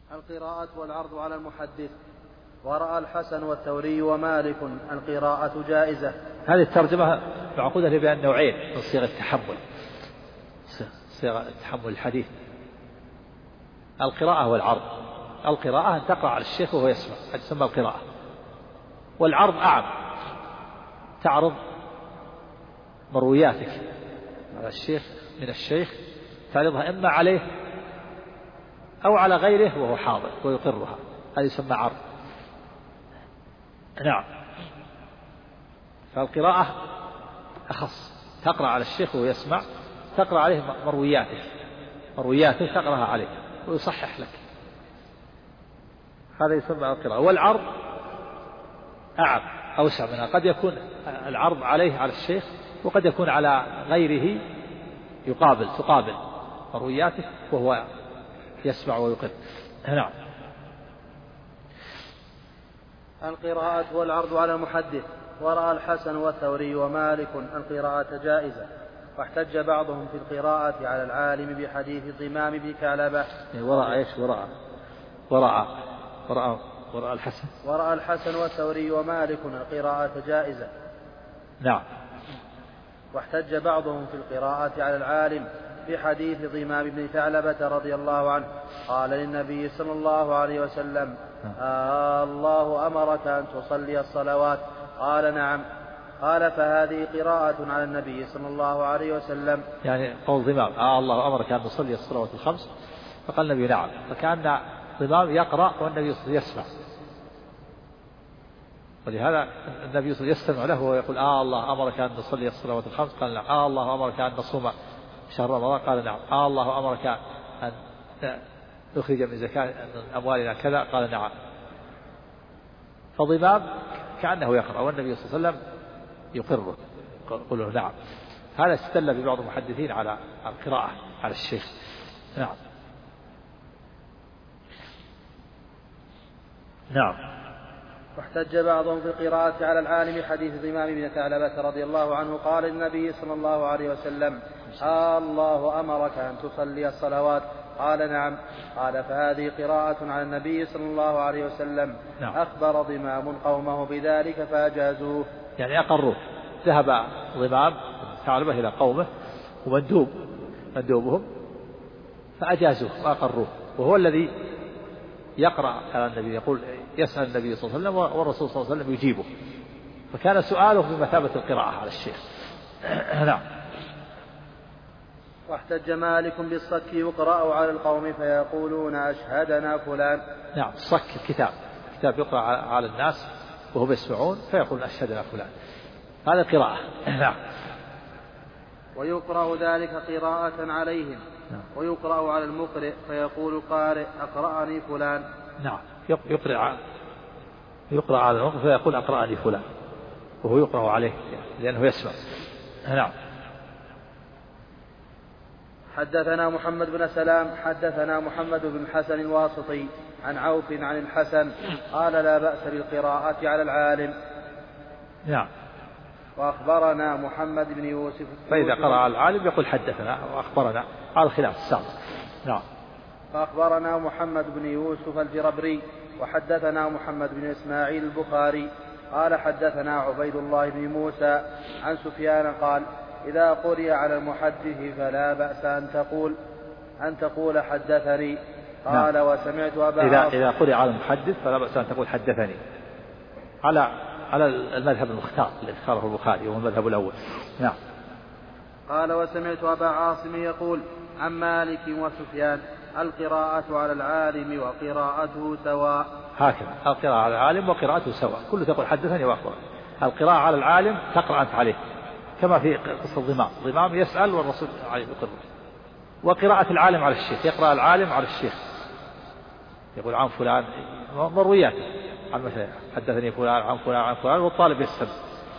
القراءة والعرض على المحدث. ورأى الحسن والثوري ومالك القراءة جائزة. هذه الترجمة معقودة بأن نوعين من صيغ التحمل، صيغ التحمل الحديث، القراءة والعرض. القراءة أن تقرأ على الشيخ وهو يسمع، هذه تسمى القراءة. والعرض أعم، تعرض مروياتك على الشيخ من الشيخ، تعرضها إما عليه أو على غيره وهو حاضر ويقرها، هذا يسمى عرض. نعم. فالقراءة أخص، تقرأ على الشيخ وهو يسمع، تقرأ عليه مروياته تقرأها عليه ويصحح لك، هذا يسمى القراءة. والعرض أعم، أوسع منها، قد يكون العرض عليه على الشيخ وقد يكون على غيره، تقابل مروياته وهو يسمع ويقر. نعم. القراءة والعرض على المحدث. ورأى الحسن والثوري ومالك القراءة جائزة، واحتج بعضهم في القراءة على العالم بحديث ضمام بن كعلبة. ورأى الحسن. ورأى الحسن والثوري ومالك القراءة جائزة. نعم. واحتج بعضهم في القراءة على العالم بحديث ضمام بن ثعلبة رضي الله عنه قال للنبي صلى الله عليه وسلم: الله أمرك أن تصلي الصلوات؟ قال: نعم. قال: فهذه قراءة على النبي صلى الله عليه وسلم. يعني قول ضمام: الله أمرك أن تصلي الصلوات الخمس؟ فقال النبي: نعم. فكأن ضمام يقرأ والنبي يسمع، ولهذا النبي يستمع له ويقول: الله أمرك أن تصلي الصلوات الخمس؟ قال: نعم. الله أمرك أن نصوم شهر رمضان؟ قال: نعم. الله أمرك أن نخرج من زكاة أموالنا كذا؟ قال: نعم. فضمام كأنه يقرأ والنبي صلى الله عليه وسلم يقره، يقول له: نعم. هذا استدل ببعض المحدثين على القراءة على الشيخ. نعم. نعم. واحتج بعضهم في القراءة على العالم حديث ضمام بن ثعلبة رضي الله عنه قال للنبي صلى الله عليه وسلم: الله أمرك أن تصلي الصلوات؟ قال: نعم. قال: فهذه قراءة على النبي صلى الله عليه وسلم. نعم. أخبر ضمام قومه بذلك فأجازوه، يعني أقروه. ذهب ضمام ثعلبة إلى قومه ومندوبهم فأجازوه وأقروه، وهو الذي يقرأ على النبي، يقول يسأل النبي صلى الله عليه وسلم والرسول صلى الله عليه وسلم يجيبه، فكان سؤاله بمثابة القراءة على الشيخ. نعم. واحتج مالك بالصك يقرأ على القوم فيقولون: أشهدنا فلان. نعم. الصك الكتاب يقرأ على الناس وهم يسمعون فيقول: أشهدنا فلان، هذا قراءة. نعم. ويقرأ ذلك قراءة عليهم. ويقرأ على المقرئ فيقول القارئ: أقرأني فلان. نعم. يقرأ على المقرئ فيقول: أقرأني فلان، وهو يقرأ عليه لأنه يسمع. نعم. حدثنا محمد بن سلام حدثنا محمد بن الحسن الواسطي عن عوف عن الحسن قال: لا بأس بالقراءة على العالم. نعم. وأخبرنا محمد بن يوسف. فإذا قرأ على العالم يقول: حدثنا وأخبرنا، على خلاف السابق. نعم. فأخبرنا محمد بن يوسف الجربري وحدثنا محمد بن إسماعيل البخاري قال: حدثنا عبيد الله بن موسى عن سفيان قال: إذا قرئ على المحدث فلا بأس أن تقول حدثني. قال: نعم. وسمعت أبا إذا قرئ على المحدث فلا بأس أن تقول حدثني، على المذهب المختار الذي اختاره البخاري وهو المذهب الأول. نعم. قال: وسمعت أبا عاصم يقول عن مالك وسفيان: القراءة على العالم وقراءته سواء. هكذا القراءة على العالم وقراءته سواء، كله تقول حدثني وأخبرني. القراءة على العالم تقرأ أنت عليه، كما في قصة ضمام يسأل والرسول يقر. وقراءة العالم على الشيخ، يقرأ العالم على الشيخ، يقول: عن فلان، مروياته عن مثلا حدثني فلان عن فلان عن فلان، والطالب يستمع.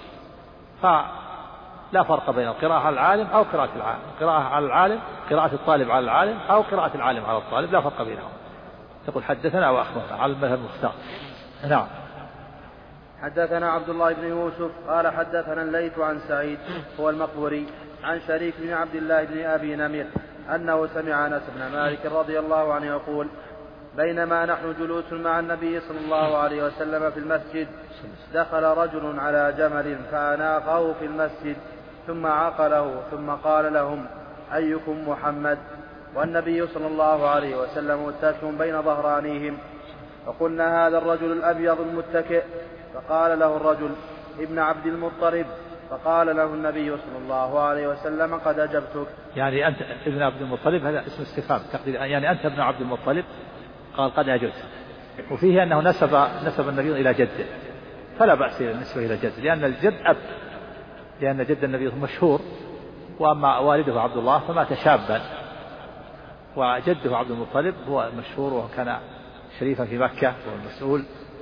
فلا فرق بين القراءة على العالم أو قراءة العالم. قراءة على العالم قراءة الطالب على العالم، أو قراءة العالم على الطالب، لا فرق بينهم، تقول حدثنا وأخبرنا على المذهب المختار. نعم. حدثنا عبد الله بن يوسف قال: حدثنا الليث عن سعيد هو المقبوري عن شريك بن عبد الله بن أبي نمر أنه سمع أنس بن مالك رضي الله عنه يقول: بينما نحن جلوس مع النبي صلى الله عليه وسلم في المسجد دخل رجل على جمل فأناقه في المسجد ثم عقله ثم قال لهم أيكم محمد؟ والنبي صلى الله عليه وسلم متكئ بين ظهرانيهم. فقلنا هذا الرجل الأبيض المتكئ. فقال له الرجل ابن عبد المطلب. فقال له النبي صلى الله عليه وسلم قد أجبتك. يعني أنت ابن عبد المطلب، هذا اسم استفهام تقدير، يعني أنت ابن عبد المطلب. قال قد أجبت. وفيه أنه نسب النبي إلى جده، فلا بأس النسبة إلى جد، لأن الجد أب، لأن جد النبي مشهور، وأما والده عبد الله فمات شابا، وجده عبد المطلب هو مشهور وكان شريفا في مكة والمسؤول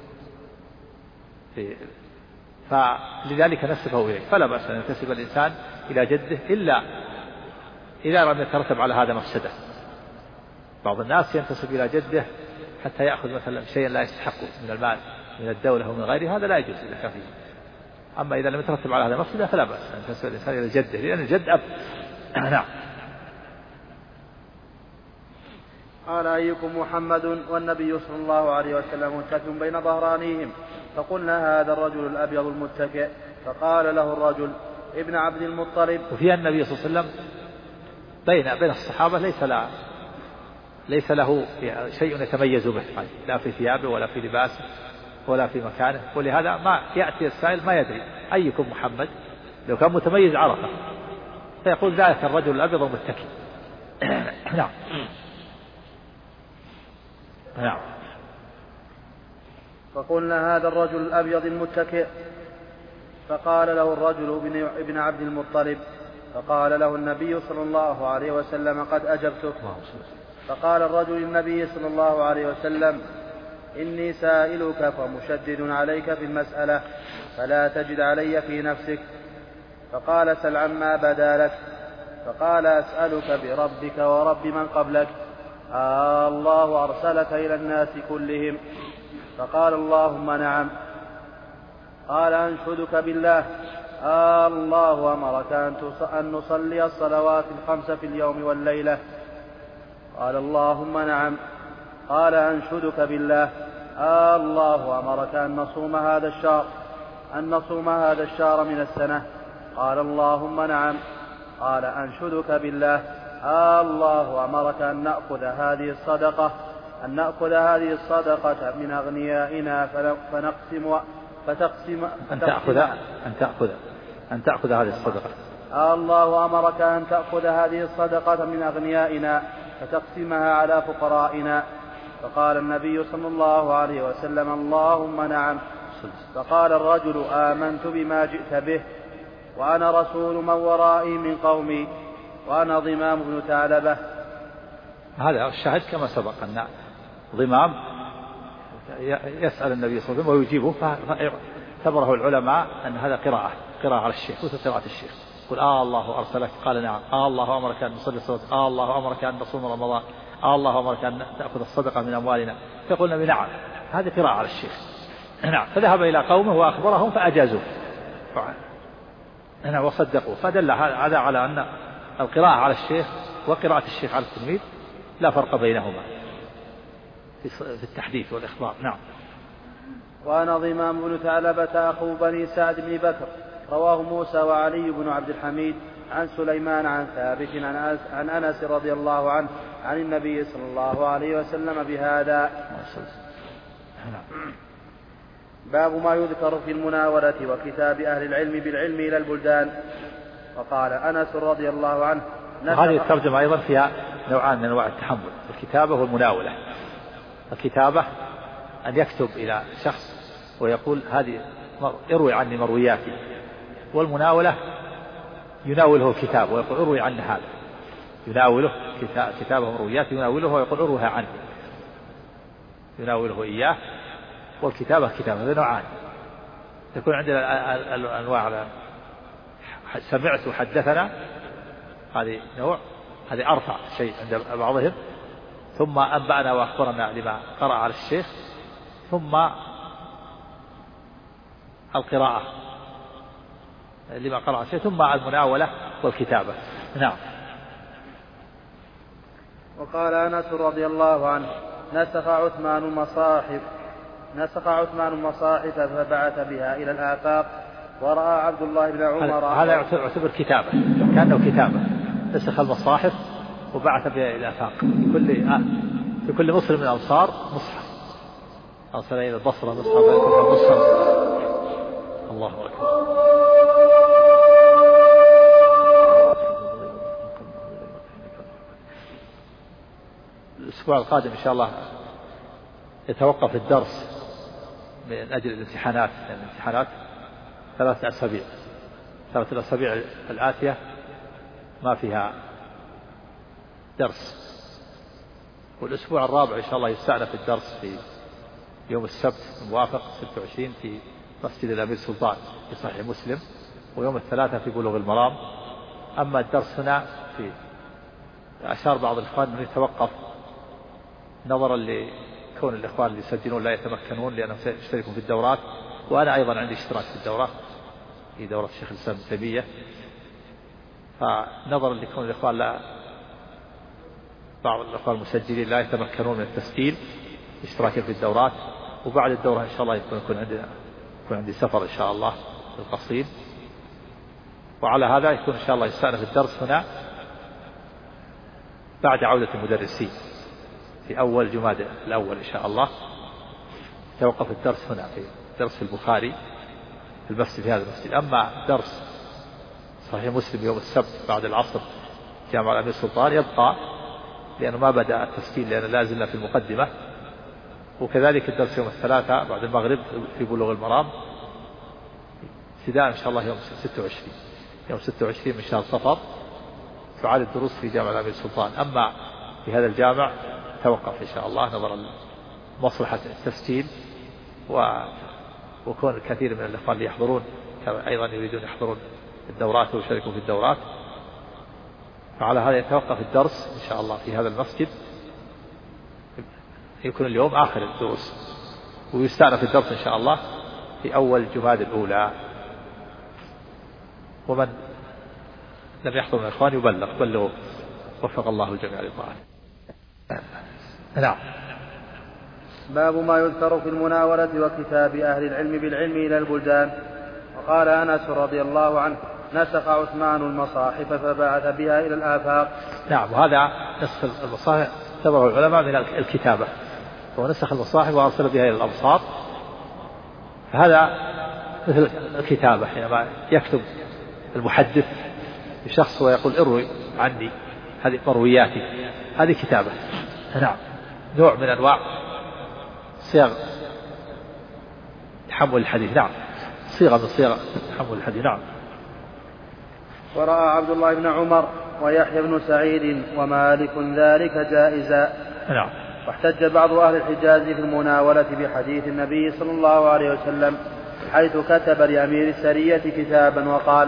فلذلك نسبه إليه. فلا بأس أن ينتسب الإنسان إلى جده إلا إذا لم يترتب على هذا مفسدة. بعض الناس ينتسب إلى جده حتى يأخذ مثلا شيئا لا يستحقه من المال من الدولة ومن غيره، هذا لا يجوز إذا كان فيه. أما إذا لم يترتب على هذا مفسدة فلا بأس أن ينتسب الإنسان إلى جده، لأن الجد أب. نعم. قال أيكم محمد؟ والنبي صلى الله عليه وسلم متكئ بين ظهرانيهم. فقلنا هذا الرجل الأبيض المتكئ. فقال له الرجل ابن عبد المطلب. وفي النبي صلى الله عليه وسلم بين الصحابة ليس له شيء يتميز به، لا في ثيابه ولا في لباسه ولا في مكانه، ولهذا ما يأتي السائل ما يدري أيكم محمد، لو كان متميز عرفه، فيقول ذلك الرجل الأبيض المتكئ. نعم. نعم. فقلنا هذا الرجل الأبيض المتكئ. فقال له الرجل ابن عبد المطلب. فقال له النبي صلى الله عليه وسلم قد أجبتك. فقال الرجل للنبي صلى الله عليه وسلم إني سائلك فمشدد عليك في المسألة فلا تجد علي في نفسك. فقال سل عما بدا لك. فقال أسألك بربك ورب من قبلك الله أرسلك إلى الناس كلهم؟ فقال اللهم نعم. قال أنشدك بالله الله أمرك أن نصلي الصلوات الخمس في اليوم والليلة؟ قال اللهم نعم. قال أنشدك بالله الله أمرك أن نصوم هذا الشهر من السنة؟ قال اللهم نعم. قال أنشدك بالله الله أمرك أن نأخذ هذه الصدقة من أغنيائنا أن تأخذ هذه الصدقة. الله أمرك أن تأخذ هذه الصدقة من أغنيائنا فتقسمها على فقرائنا. فقال النبي صلى الله عليه وسلم اللهم نعم. فقال الرجل آمنت بما جئت به وأنا رسول من ورائي من قومي وأنا ضمام بن ثعلبة. هذا الشاهد كما سبق أن ضمام يسأل النبي صلى الله عليه وسلم ويجيبه، فاعتبره العلماء أن هذا قراءة على الشيخ مثل قراءة الشيخ. قل الله أرسلك؟ قال نعم. الله أمرك أن نصلي الصلاة؟ الله أمرك أن نصوم رمضان؟ الله أمرك أن تأخذ الصدقة من أموالنا؟ فقلنا بنعم. هذه قراءة على الشيخ. نعم. فذهب إلى قومه وأخبرهم فأجازوه وصدقوا. فدل هذا على أن القراءة على الشيخ وقراءة الشيخ على التلميذ لا فرق بينهما في التحديث والإخبار. نعم. وأنا ضمام بن ثعلبة أخو بني سعد بن بكر. رواه موسى وعلي بن عبد الحميد عن سليمان عن ثابت عن أنس رضي الله عنه عن النبي صلى الله عليه وسلم بهذا. باب ما يذكر في المناولة وكتاب أهل العلم بالعلم إلى البلدان. وقال أنس رضي الله عنه وهذه الترجمة أيضا فيها نوعان من أنواع التحمل، الكتابة والمناولة. الكتابة أن يكتب إلى شخص ويقول هذه اروي عني مروياتي، والمناولة يناوله الكتاب ويقول اروي عني هذا، يناوله كتابه مرويات يناوله ويقول اروها عني، يناوله إياه. والكتابة كتابة، هذا نوعان. تكون عندنا الأنواع سمعت وحدثنا، هذه نوع، هذه أرفع شيء عند بعضهم. ثم أنبأنا وأخبرنا لما قرأ على الشيخ. ثم القراءة لما قرأ على الشيخ. ثم المناولة والكتابة. نعم. وقال أنس رضي الله عنه نسخ عثمان المصاحف فبعث بها إلى الآفاق. ورأى عبد الله بن عمر. هذا يعتبر كتابة، كأنه كتابة، نسخ المصاحف وبعث بها إلى الآفاق. في كل مصر من الأمصار مصحف، أرسل إلى البصرة مصحف. الله أكبر. الأسبوع القادم إن شاء الله يتوقف الدرس من أجل الامتحانات، يعني الامتحانات 3 أسابيع. 3 الأسابيع الآتية ما فيها درس، والأسبوع الرابع إن شاء الله يستأنف الدرس في يوم السبت الموافق 26 في مسجد الأمير سلطان في صحيح مسلم، ويوم الثلاثاء في بلوغ المرام. أما الدرس هنا في أشار بعض الإخوان أنه يتوقف نظرا لكون الإخوان اللي يسجلون لا يتمكنون لأنهم يشتركون في الدورات، وأنا أيضا عندي اشتراك في الدورة، في دورة الشيخ الإسلام ابن تيمية. فنظرا لكون الإخوان بعض الإخوان المسجلين لا يتمكنون من التسجيل اشتراكا في الدورات، وبعد الدورة إن شاء الله يكون عندي سفر إن شاء الله للقصيم، وعلى هذا يكون إن شاء الله يستأنف الدرس هنا بعد عودة المدرسين في أول جمادى الأول إن شاء الله. توقف الدرس هنا في درس البخاري في المسجد، في هذا المسجد. أما درس صحيح مسلم يوم السبت بعد العصر جامع الأمير سلطان يبقى، لأنه ما بدأ التسجيل لأنه لا زلنا في المقدمة. وكذلك الدرس يوم الثلاثاء بعد المغرب في بلوغ المرام ابتداء إن شاء الله يوم 26 من شهر صفر تعاد الدروس في جامع الأمير سلطان. أما في هذا الجامع توقف إن شاء الله نظرا لمصلحة التسجيل وكون الكثير من الإخوان اللي يحضرون أيضا يريدون يحضرون الدورات ويشاركوا في الدورات، فعلى هذا يتوقف الدرس إن شاء الله في هذا المسجد. يكون اليوم آخر الدروس، ويستأنف الدرس إن شاء الله في أول جمادى الأولى. ومن لم يحضر من الإخوان بلغوا، وفق الله الجميع للطاعة. نعم. باب ما يذكر في المناولة وكتاب أهل العلم بالعلم إلى البلدان. وقال أنس رضي الله عنه: نسخ عثمان المصاحف فبعث بها إلى الآفاق. نعم. وهذا نسخ المصاحف اعتبره العلماء من الكتابة، هو نسخ المصاحف وأرسل بها إلى الأمصار، فهذا مثل الكتابة حينما يكتب المحدث لشخص ويقول اروي عني هذه مروياتي، هذه كتابة. نعم. نوع من أنواع صيغ تحمل الحديث. نعم. صيغة من صيغ تحمل الحديث. نعم. ورأى عبد الله بن عمر ويحيى بن سعيد ومالك ذلك جائزا. نعم. واحتج بعض أهل الحجاز في المناولة بحديث النبي صلى الله عليه وسلم حيث كتب لأمير السرية كتابا وقال: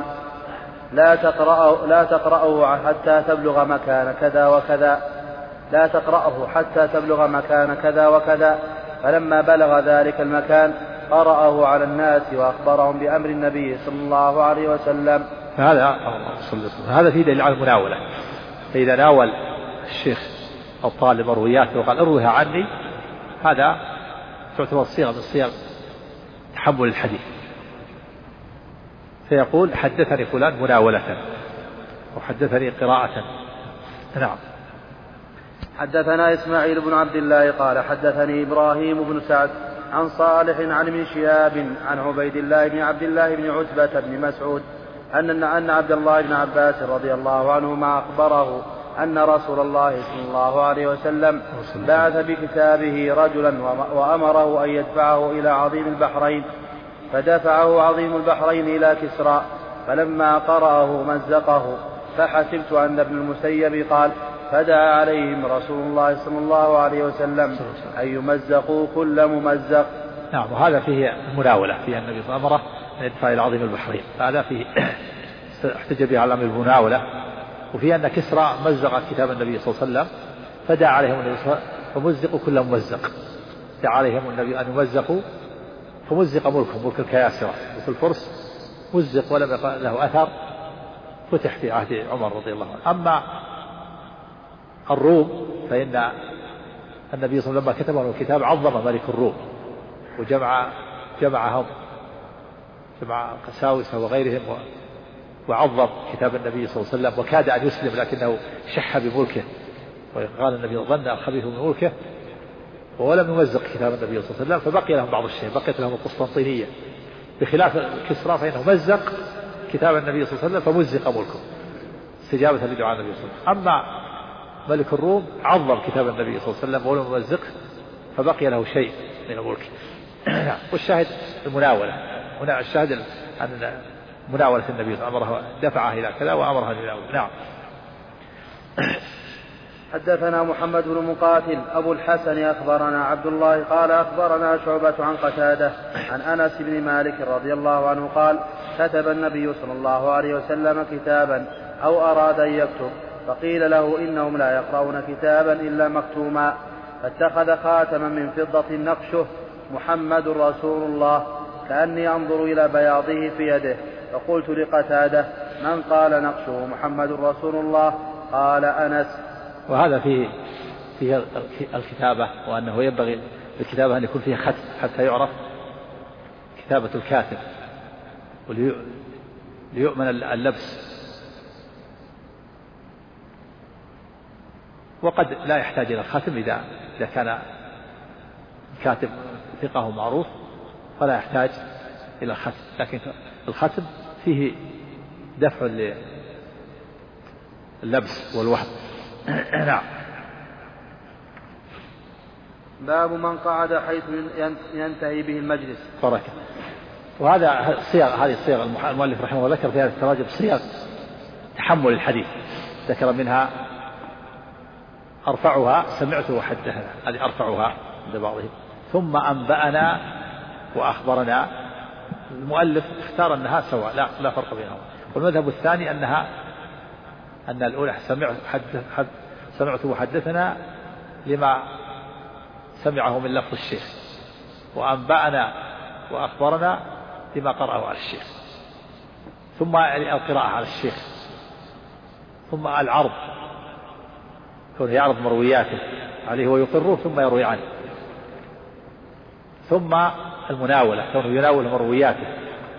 لا تقرأه حتى تبلغ مكان كذا وكذا، لا تقرأه حتى تبلغ مكان كذا وكذا. فلما بلغ ذلك المكان قرأه على الناس وأخبرهم بأمر النبي صلى الله عليه وسلم. هذا فيه دليل على المناولة. فإذا ناول الشيخ الطالب مروياته وقال اروها عني، هذا تعتبر صيغة من صيغ تحمل الحديث، فيقول حدثني فلان مناولة وحدثني قراءة. نعم. حدثنا إسماعيل بن عبد الله قال حدثني إبراهيم بن سعد عن صالح عن ابن شهاب عن عبيد الله بن عبد الله بن عتبة بن مسعود أن عبد الله بن عباس رضي الله عنهما أخبره أن رسول الله صلى الله عليه وسلم بعث بكتابه رجلا وأمره أن يدفعه إلى عظيم البحرين، فدفعه عظيم البحرين إلى كسرى، فلما قرأه مزقه، فحسبت أن ابن المسيب قال: فدعا عليهم رسول الله صلى الله عليه وسلم أن يمزقوا كل ممزق. نعم. وهذا فيه المناولة، فيه النبي صلى الله عليه وسلم أن يدفع إلى عظيم البحرين، هذا فيه احتج به على المناولة. وفيه أن كسرى مزق كتاب النبي صلى الله عليه وسلم، فدعا عليهم النبي صلى الله عليه وسلم فمزقوا كل ممزق، دعا عليهم النبي أن يمزقوا فمزق ملك الكياسرة، وفي الفرس مزق ولم يكن له أثر، فتح في عهد عمر رضي الله عنه. أما الروم فإن النبي صلى الله عليه وسلم لما كتب له الكتاب عظم ملك الروم جمع قساوسة وغيرهم وعظم كتاب النبي صلى الله عليه وسلم، وكاد أن يسلم لكنه شح بملكه، وقال النبي ظن الخبيث من ملكه ولم يمزق كتاب النبي صلى الله عليه وسلم، فبقي لهم بعض الشيء، بقيت لهم القسطنطينية بخلاف كسرى فإنه مزق كتاب النبي صلى الله عليه وسلم فمزق ملكه استجابة لدعاء النبي صلى الله عليه وسلم. أما ملك الروم عظم كتاب النبي صلى الله عليه وسلم ولم يمزقه فبقي له شيء من الملك. والشاهد المناولة، هنا الشاهد أن مناولة النبي أمره دفعه إلى كذا وأمره إلى كذا. نعم. حدثنا محمد بن مقاتل أبو الحسن أخبرنا عبد الله قال أخبرنا شعبة عن قتادة عن أنس بن مالك رضي الله عنه قال كتب النبي صلى الله عليه وسلم كتابا أو أراد أن يكتب فقيل له إنهم لا يقرؤون كتابا إلا مكتوما، فاتخذ خاتما من فضة نقشه محمد رسول الله كأني أنظر إلى بياضه في يده، فقلت لقتادة من قال نقشه محمد رسول الله؟ قال أنس. وهذا فيه الكتابة، وأنه ينبغي الكتابة أن يكون فيها ختم حتى يعرف كتابة الكاتب وليؤمن اللبس، وقد لا يحتاج إلى الختم إذا كان كاتب ثقة معروف فلا يحتاج إلى الختم، لكن الختم فيه دفع اللبس والوهم. نعم. باب من قعد حيث ينتهي به المجلس. بركة. وهذا هذه الصيغ المؤلف رحمه الله ذكر في هذه التراجم صيغ تحمل الحديث، ذكر منها أرفعها سمعت وحدثنا، هذه أرفعها عند بعضهم، ثم أنبأنا وأخبرنا. المؤلف اختار أنها سواء لا فرق بينهما، والمذهب الثاني أن الأولى سمعت وحدثنا لما سمعه من لفظ الشيخ، وأنبأنا وأخبرنا لما قرأه على الشيخ، ثم القراءة على الشيخ، ثم العرض كونه يعرض مروياته عليه ويقره ثم يروي عنه، ثم المناولة كونه يناول مروياته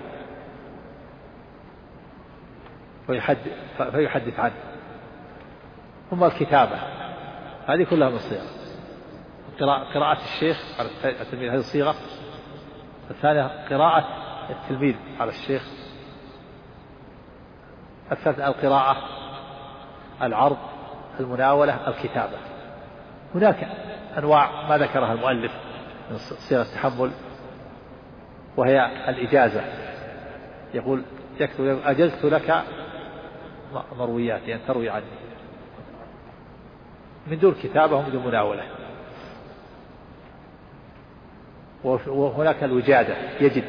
فيحدث عنه، ثم الكتابة. هذه كلها من الصيغ. قراءة الشيخ على التلميذ هذه الصيغة. الثانية قراءة التلميذ على الشيخ. الثالثة القراءة، العرض، المناولة، الكتابة. هناك أنواع ما ذكرها المؤلف من صيغ التحمل، وهي الإجازة، يقول يكتب أجزت لك مروياتي أن تروي عني، من دون كتابة ومن دون مناولة. وهناك الوجادة، يجد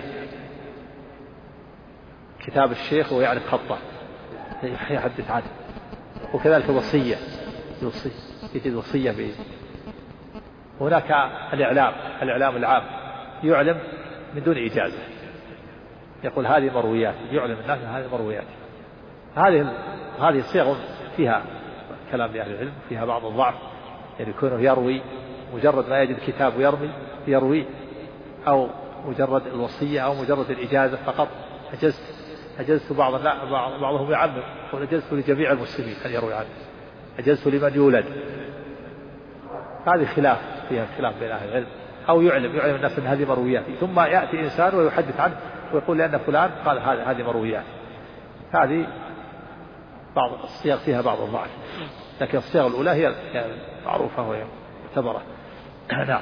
كتاب الشيخ ويعرف خطه يحدث عنه. وكذلك الوصية، يجد وصية به. هناك الإعلام العام، يعلم من دون إجازة، يقول هذه مرويات، يعلم الناس هذه مرويات. هذه الصيغ فيها كلام لأهل العلم، فيها بعض الضعف، يعني يكونه يروي مجرد ما يجد كتاب يروي، أو مجرد الوصية، أو مجرد الإجازة فقط. أجزت بعضهم يعمم، يقول أجزت لجميع المسلمين أن يروي عنه، أجزت لمن يولد. هذه فيها خلاف بين أهل العلم. أو يعلم الناس أن هذه مرويات، ثم يأتي إنسان ويحدث عنه ويقول لأن فلان قال هذه مرويات. هذه بعض الصيغ فيها بعض الضعف، لكن الصيغ الأولى هي معروفة وهي معتبرة. نعم.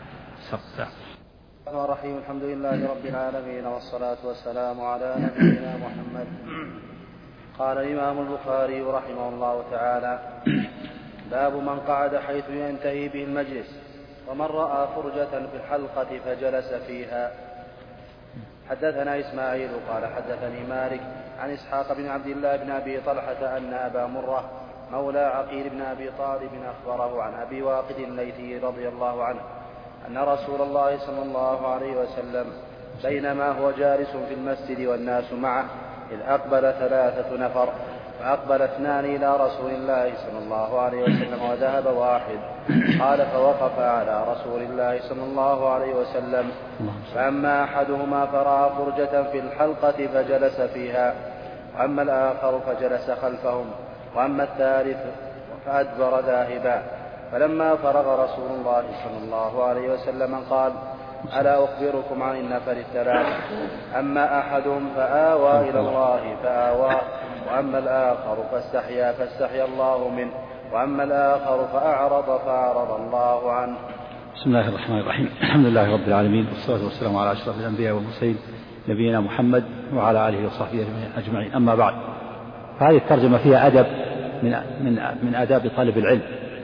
الرحمن الرحيم. الحمد لله رب العالمين، والصلاة والسلام على نبينا محمد. قال الإمام البخاري رحمه الله تعالى: باب من قعد حيث ينتهي به المجلس، ومن رأى فرجة في الحلقة فجلس فيها. حدثنا إسماعيل قال حدثني مالك عن إسحاق بن عبد الله بن أبي طلحة أن أبا مرة مولى عقيل بن أبي طالب أخبره عن أبي واقد الليثي رضي الله عنه أن رسول الله صلى الله عليه وسلم بينما هو جالس في المسجد والناس معه إذ أقبل 3 نفر فأقبل 2 إلى رسول الله صلى الله عليه وسلم وذهب واحد. قال فوقف على رسول الله صلى الله عليه وسلم، فأما أحدهما فرأى فرجة في الحلقة فجلس فيها، وأما الآخر فجلس خلفهم، وأما الثالث فأدبر ذاهبا. فلما فرغ رسول الله صلى الله عليه وسلم قال: ألا أخبركم عن النفر الثلاث؟ أما أحدهم فآوى إلى الله فآواه، وأما الآخر فاستحيا الله منه، وأما الآخر فأعرض فأعرض الله عنه. بسم الله الرحمن الرحيم. الحمد لله رب العالمين، والصلاة والسلام على أشرف الأنبياء والمرسلين نبينا محمد وعلى آله وصحبه أجمعين. أما بعد، فهذه الترجمة فيها أدب من آداب طالب العلم،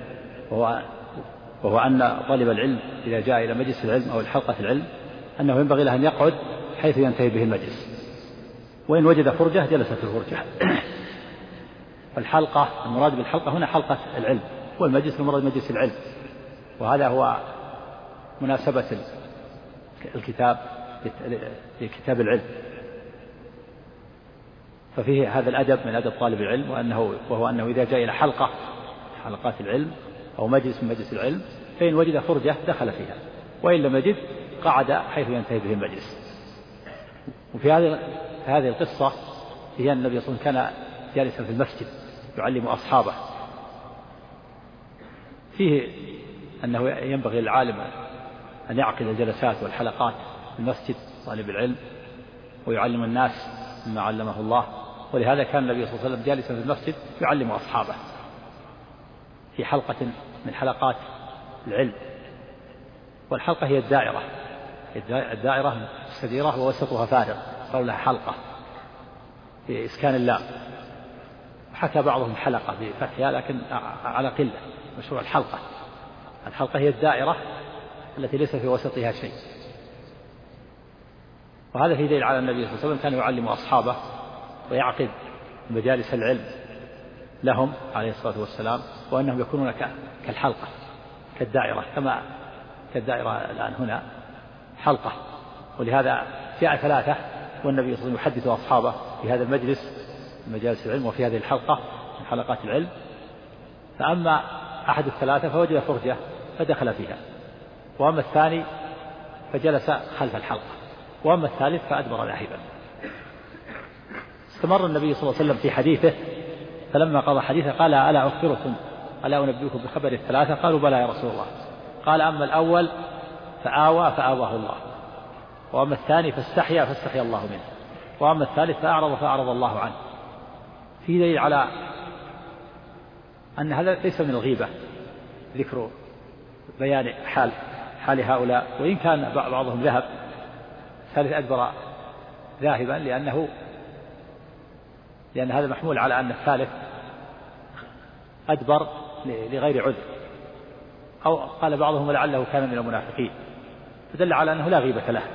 وهو أن طالب العلم إذا جاء إلى مجلس العلم أو الحلقة العلم أنه ينبغي له أن يقعد حيث ينتهي به المجلس، وإن وجد فرجة جلس في الفرجة. فالحلقة المراد بالحلقة هنا حلقة العلم، والمجلس المراد مجلس العلم، وهذا هو مناسبة الكتاب لكتاب العلم. ففيه هذا الأدب من أدب طالب العلم، وهو أنه إذا جاء إلى حلقات العلم أو مجلس من مجلس العلم فإن وجد فرجة دخل فيها، وإن لم يجد قعد حيث ينتهي به المجلس. وفي هذه القصة هي أن النبي صلى الله عليه وسلم كان جالسا في المسجد يعلم أصحابه. فيه أنه ينبغي للعالم أن يعقد الجلسات والحلقات في المسجد طالب العلم ويعلم الناس مما علمه الله، ولهذا كان النبي صلى الله عليه وسلم جالسا في المسجد يعلم أصحابه في حلقة من حلقات العلم. والحلقة هي الدائرة السديرة ووسطها فارغ، قالوا لها حلقة بإسكان اللام، وحكى بعضهم حلقة بفتحها لكن على قلة، مشروع الحلقة هي الدائرة التي ليس في وسطها شيء. وهذا في دليل على النبي صلى الله عليه وسلم كان يعلم أصحابه ويعقد مجالس العلم لهم عليه الصلاة والسلام، وأنهم يكونون كالحلقة كالدائرة، كما كالدائرة الآن هنا حلقة. ولهذا جاء 3 والنبي صلى الله عليه وسلم يحدث أصحابه في هذا المجلس مجالس العلم وفي هذه الحلقة من حلقات العلم. فأما أحد ال3 فوجد فرجة فدخل فيها، وأما الثاني فجلس خلف الحلقة، وأما الثالث فأدبر لاهبا. استمر النبي صلى الله عليه وسلم في حديثه، فلما قضى حديثه قال: ألا أنبئكم بخبر ال3؟ قالوا: بلى يا رسول الله. قال: أما الأول فآواه الله، وأما الثاني فاستحيا الله منه، وأما الثالث فأعرض الله عنه. في دليل على أن هذا ليس من الغيبة، ذكر بيان حال هؤلاء، وإن كان بعضهم ذهب، الثالث أدبر ذاهبا لأن هذا محمول على أن الثالث أدبر لغير عذر، أو قال بعضهم لعله كان من المنافقين، فدل على أنه لا غيبة له.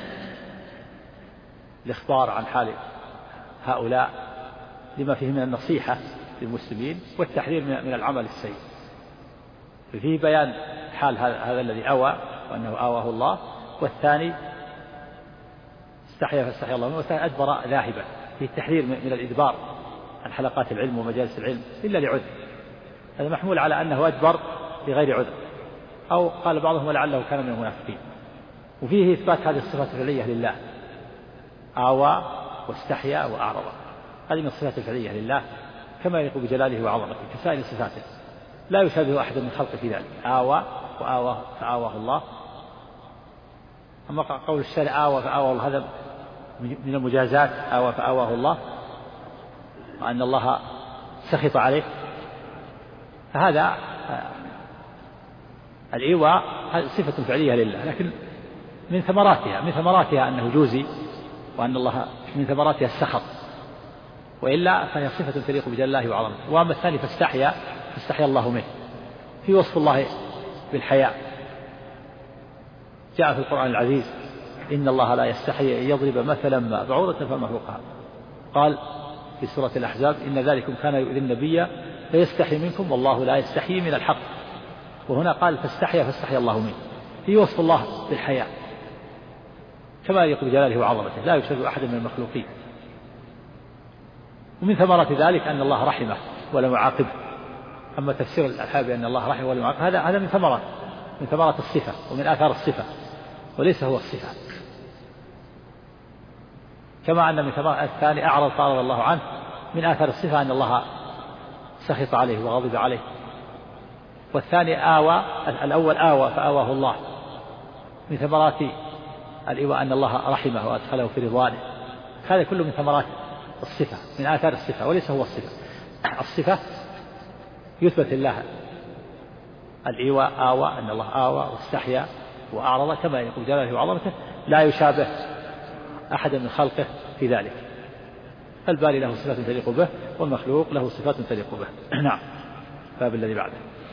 الإخبار عن حال هؤلاء لما فيه من النصيحة للمسلمين والتحذير من العمل السيء. فيه بيان حال هذا الذي أوى وأنه آواه الله، والثاني فاستحيا الله منه، والثاني أدبر ذاهبا، فيه التحذير من الإدبار عن حلقات العلم ومجالس العلم إلا لعذر. هذا محمول على أنه أدبر لغير عذر، أو قال بعضهم لعله كان من المنافقين. وفيه إثبات هذه الصفات الفعلية لله، آوى واستحيا وأعرض، هذه من الصفات الفعلية لله كما يليق بجلاله وعظمته كسائر صفاته، لا يشابه أحد من خلقه في ذلك. آوى فآواه الله. أما قول الشارع آوى فآواه الله هذا من المجازات، آوى فآواه الله، وأن الله سخط عليه، فهذا الإيواء صفة فعلية لله، لكن من ثمراتها أنه جوزي، وأن الله من ثمراتها السخط، وإلا فهي صفة تليق بجلاله وعظمته. وأما الثاني فاستحيا الله منه، في وصف الله بالحياء. جاء في القرآن العزيز: إن الله لا يستحي أن يضرب مثلا ما بعوضة فما فوقها. قال في سورة الأحزاب: إن ذلكم كان يؤذي النبي فيستحي منكم والله لا يستحي من الحق. وهنا قال فاستحيا الله منه، في وصف الله بالحياء كما يليق بجلاله وعظمته، لا يشبه أحد من المخلوقين. ومن ثمرات ذلك أن الله رحمه ولم يعاقبه. أما تفسير الألحاد بأن الله رحمه ولم يعاقبه هذا من ثمرات الصفة ومن آثار الصفة وليس هو الصفة. كما أن من ثمرات الثاني أعرض فأعرض الله عنه من آثار الصفة أن الله سخط عليه وغضب عليه. والثاني آوى، الأول آوى فآواه الله، من ثمرات الإيواء أن الله رحمه وأدخله في رضوانه. هذا كله من ثمرات الصفة من آثار الصفة وليس هو الصفة. الصفة يثبت الله الإيواء، آوى أن الله آوى واستحيا وأعرض كما يقول جلاله وعظمته، لا يشابه أحد من خلقه في ذلك. الباري له صفات تليق به والمخلوق له صفات تليق به. نعم. باب الذي بعده.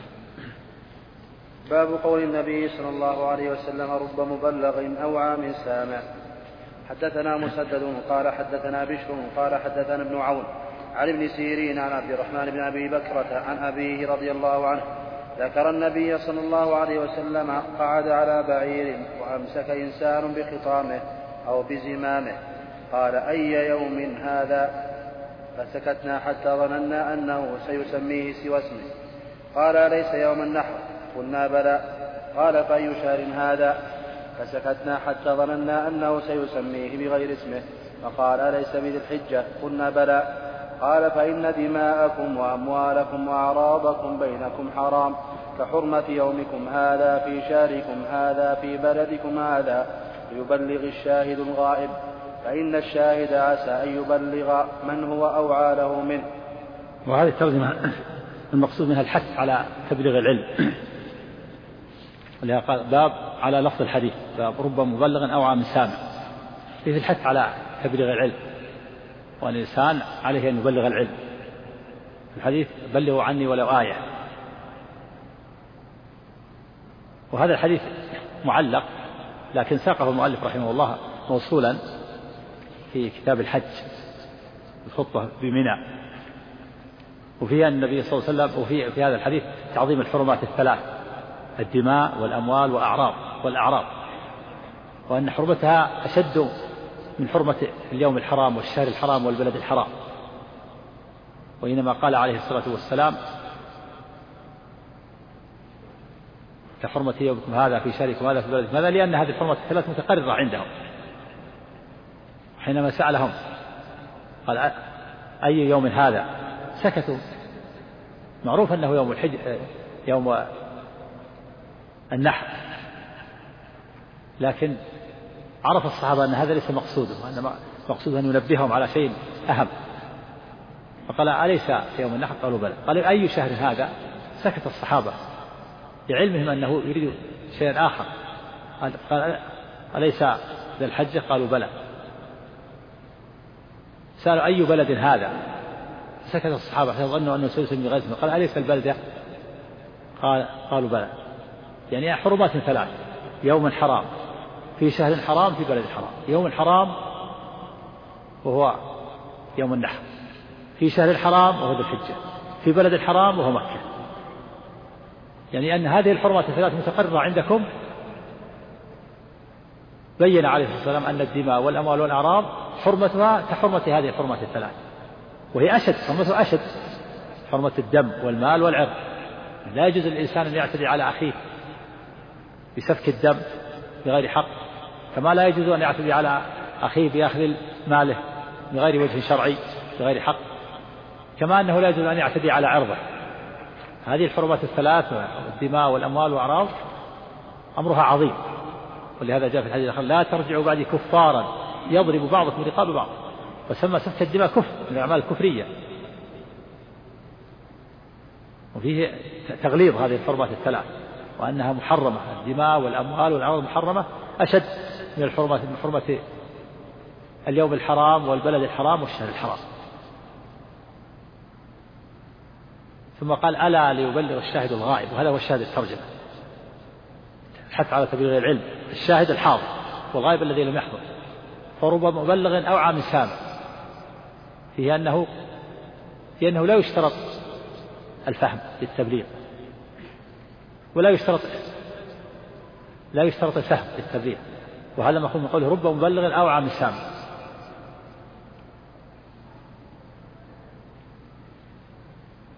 باب قول النبي صلى الله عليه وسلم رب مبلغ أو عام سامع. حدثنا مسدد قال حدثنا بشر قال حدثنا ابن عون عن ابن سيرين عن عبد الرحمن بن أبي بكرة عن أبيه رضي الله عنه ذكر النبي صلى الله عليه وسلم قعد على بعير وأمسك إنسان بخطامه أو بزمامه، قال أي يوم هذا؟ فسكتنا حتى ظننا أنه سيسميه سوى اسمه. قال أليس يوم النحر؟ قلنا بلى. قال فأي شهر هذا؟ فسكتنا حتى ظننا أنه سيسميه بغير اسمه. فقال أليس بذي الحجة؟ قلنا بلى. قال فإن دماءكم وأموالكم وأعراضكم بينكم حرام كحرمة يومكم هذا في شهركم هذا في بلدكم هذا، ليبلغ الشاهد الغائب، فإن الشاهد عسى أن يبلغ من هو أوعى له منه. وهذه الترجمة المقصود منها الحث على تبليغ العلم، ولهذا قال باب على لفظ الحديث باب رب مبلغ أو عام سامع، فيه الحث على تبليغ العلم، وأن الإنسان عليه أن يبلغ العلم. الحديث بلغوا عني ولو آية. وهذا الحديث معلق لكن ساقه المؤلف رحمه الله موصولا في كتاب الحج الخطبة بمنى، وفيها النبي صلى الله عليه وسلم وفي هذا الحديث تعظيم الحرمات الثلاث: الدماء والأموال والأعراض، وأن حرمتها أشد من حرمة اليوم الحرام والشهر الحرام والبلد الحرام. وإنما قال عليه الصلاة والسلام كحرمة يومكم هذا في شهركم هذا في بلدكم هذا، لأن هذه الحرمات الثلاث متقررة عندهم. حينما سألهم قال أي يوم هذا؟ سكتوا. معروف أنه يوم الحج، يوم النحر، لكن عرف الصحابة أن هذا ليس مقصوده، وأن مقصوده أن ينبههم على شيء أهم. فقال أليس يوم النحر؟ قالوا بلى. قال أي شهر هذا؟ سكت الصحابة لعلمهم أنه يريد شيئا آخر. قال أليس ذا الحجة؟ قالوا بلى. سألوا أي بلد هذا؟ سكت الصحابة حتى ظنوا أنه سيسمي غير اسمه. قال أليس البلدة؟ قالوا بلى. يعني حرمات ثلاث: يوم حرام في شهر حرام في بلد حرام. يوم الحرام وهو يوم النحر، في شهر الحرام وهو ذو الحجة، في بلد الحرام وهو مكة. يعني أن هذه الحرمات الثلاث متقررة عندكم. بين عليه الصلاة والسلام أن الدماء والأموال والأعراض حرمتها كحرمة هذه الحرمات الثلاث، وهي أشد، حرمتها أشد، حرمة الدم والمال والعرض. لا يجوز للإنسان أن يعتدي على أخيه بسفك الدم بغير حق، كما لا يجوز أن يعتدي على أخيه بأخذ ماله بغير وجه شرعي بغير حق، كما أنه لا يجوز أن يعتدي على عرضه. هذه الحرمات الثلاث: الدماء والأموال والأعراض، أمرها عظيم. ولهذا جاء في الحديث الآخر: لا ترجعوا بعدي كفارا يضرب بعضكم رقاب بعض. وسمى سفك الدماء كفر من الأعمال الكفرية، وفيه تغليظ هذه الحرمات الثلاث، وأنها محرمة. الدماء والأموال والأعراض محرمة أشد من الحرمات، من حرمة اليوم الحرام والبلد الحرام والشهر الحرام. ثم قال: ألا ليبلغ الشاهد الغائب. وهذا هو الشاهد الترجمة، الحث على تبليغ العلم. الشاهد الحاضر والغائب الذي لم يحضر. فرب مبلغ أو عام سامع، فيه أنه لا يشترط الفهم للتبليغ، ولا يشترط الفهم للتبليغ. وهذا مفهوم من قوله رب مبلغ أو عام سامع.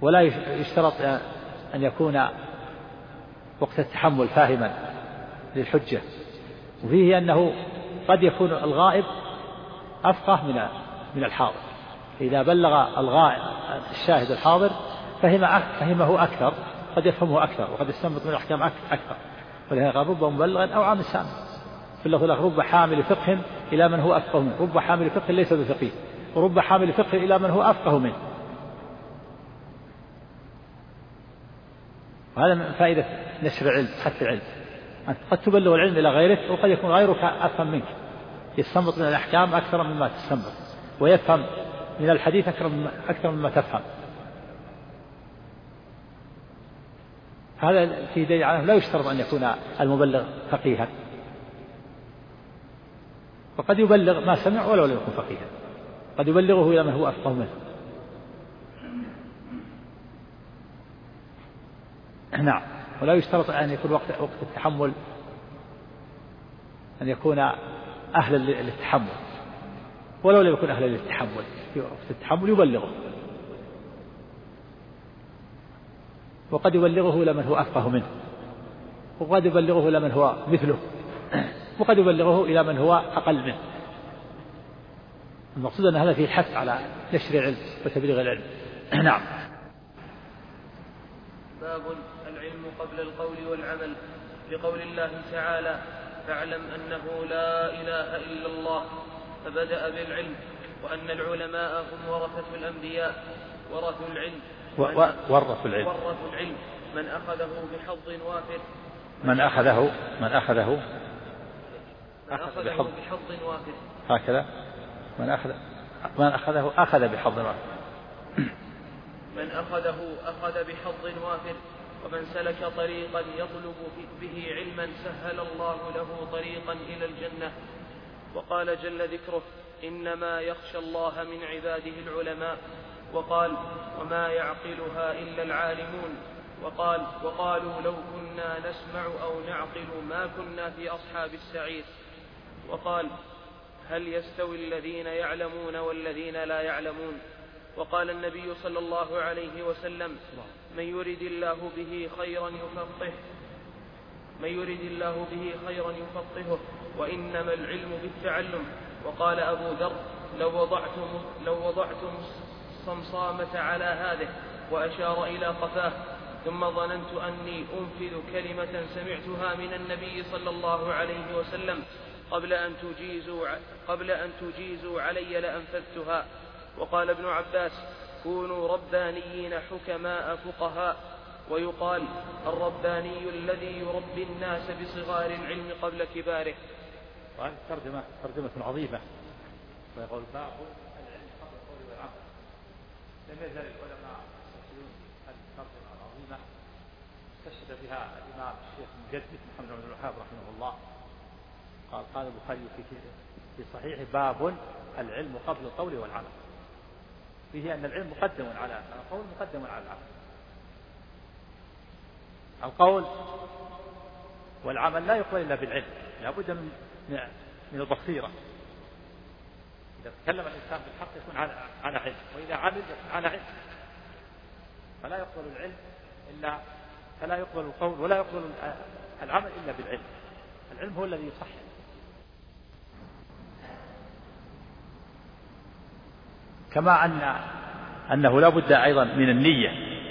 ولا يشترط أن يكون وقت التحمل فاهما للحجة. وفيه أنه قد يكون الغائب أفقه من الحاضر، إذا بلغ الغائب الشاهد الحاضر فهمه أكثر، قد يفهمه أكثر وقد يستنبط من الأحكام أكثر. ولهذا قال رب مبلغ أو عام سامع. في اللفظ رب حامل فقه إلى من هو أفقه منه، رب حامل فقه ليس بفقيه، ورب حامل فقه إلى من هو أفقه منه. وهذا من فائدة نشر العلم، حث العلم. أنت قد تبلغ العلم إلى غيرك، وقد يكون غيرك أفهم منك، يستنبط من الأحكام أكثر مما تستنبط، ويفهم من الحديث أكثر مما تفهم. هذا في دليل على لا يشترط أن يكون المبلغ فقيها، وقد يبلغ ما سمع ولو لم يكن فقيها، قد يبلغه إلى من هو أفقه منه. نعم. ولا يشترط أن يكون وقت التحمل أن يكون أهلا للتحمل، ولو لم يكن أهلا للتحمل في وقت التحمل يبلغه، وقد يبلغه إلى من هو أفقه منه، وقد يبلغه إلى من هو مثله، وقد يبلغه إلى من هو أقل منه. المقصود أن هذا فيه الحث على نشر العلم وتبليغ العلم. نعم. باب العلم قبل القول والعمل، بقول الله تعالى فاعلم أنه لا إله إلا الله، فبدأ بالعلم، وأن العلماء هم ورثة الأنبياء، ورثوا العلم من أخذه بحظ وافر، من أخذه بحظ وافر، هكذا من أخذه أخذ بحظ وافر، من أخذه أخذ بحظ وافر، ومن سلك طريقا يطلب به علما سهل الله له طريقا إلى الجنة. وقال جل ذكره إنما يخشى الله من عباده العلماء. وقال وما يعقلها إلا العالمون. وقالوا لو كنا نسمع أو نعقل ما كنا في أصحاب السعير. وقال هل يستوي الذين يعلمون والذين لا يعلمون. وقال النبي صلى الله عليه وسلم من يرد الله به خيرا يفقهه وإنما العلم بالتعلم. وقال أبو ذر لو وضعتم الصمصامة على هذه، وأشار إلى قفاه، ثم ظننت أني أنفذ كلمة سمعتها من النبي صلى الله عليه وسلم قبل أن تجيزوا علي لأنفذتها. وقال ابن عباس كونوا ربانيين حكماء فقهاء. ويقال الرباني الذي يربي الناس بصغار العلم قبل كباره. وهذه ترجمة عظيمة. ويقول باب العلم قبل القول والعمل. لم يزل العلماء يقولون هذه الترجمة العظيمة استشهد بها الإمام الشيخ المجدد محمد بن الوهاب رحمه الله. قال البخاري في صحيح باب العلم قبل القول والعمل، فيه أن العلم مقدم على القول مقدم على العمل. القول والعمل لا يقبل إلا بالعلم، لا بد من البصيرة. إذا تكلم الإنسان بالحق يكون على علم، وإذا عمل يكون على علم. فلا يقبل القول ولا يقبل العمل إلا بالعلم. العلم هو الذي يصحح. كما أنه لا بد أيضا من النية.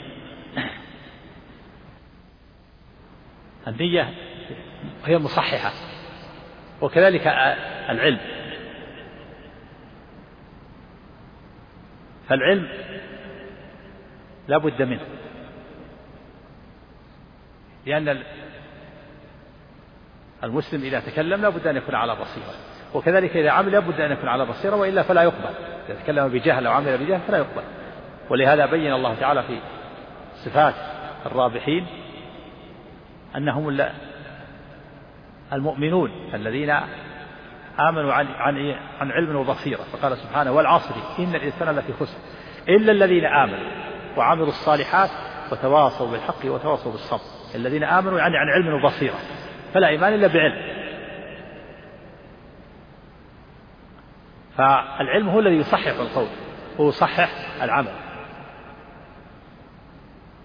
النية هي مصححة، وكذلك العلم. فالعلم لا بد منه، لأن المسلم إذا تكلم لا بد أن يكون على بصيرة، وكذلك إذا عمل لا بد أن يكون على بصيرة، وإلا فلا يقبل. إذا تكلم بجهل أو عمل بجهل فلا يقبل. ولهذا بين الله تعالى في صفات الرابحين أنهم المؤمنون الذين آمنوا عن علم وبصيرة. فقال سبحانه والعصر إن الإنسان لفي خسر إلا الذين آمنوا وعملوا الصالحات وتواصوا بالحق وتواصوا بالصبر. الذين آمنوا عن علم وبصيرة، فلا إيمان إلا بعلم. فالعلم هو الذي يصحح القول ويصحح العمل.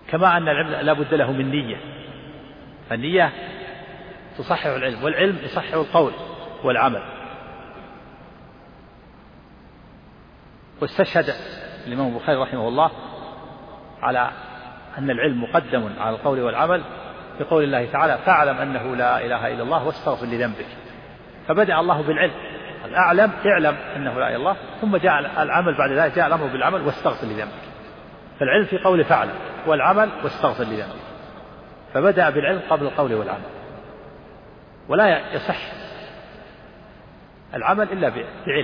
كما أن العلم لا بد له من نية، فالنية تصحح العلم، والعلم يصحح القول والعمل. واستشهد الإمام البخاري رحمه الله على أن العلم مقدم على القول والعمل بقول الله تعالى: فاعلم أنه لا إله إلا الله واستغفر لذنبك. فبدأ الله بالعلم، الأعلم اعلم أنه لا إله إلا الله، ثم جاء العمل بعد ذلك، جاء الأمر بالعمل واستغفر لذنبك. فالعلم في قول فاعلم، والعمل واستغفر لذنبك، فبدأ بالعلم قبل القول والعمل. ولا يصح العمل إلا بعلم.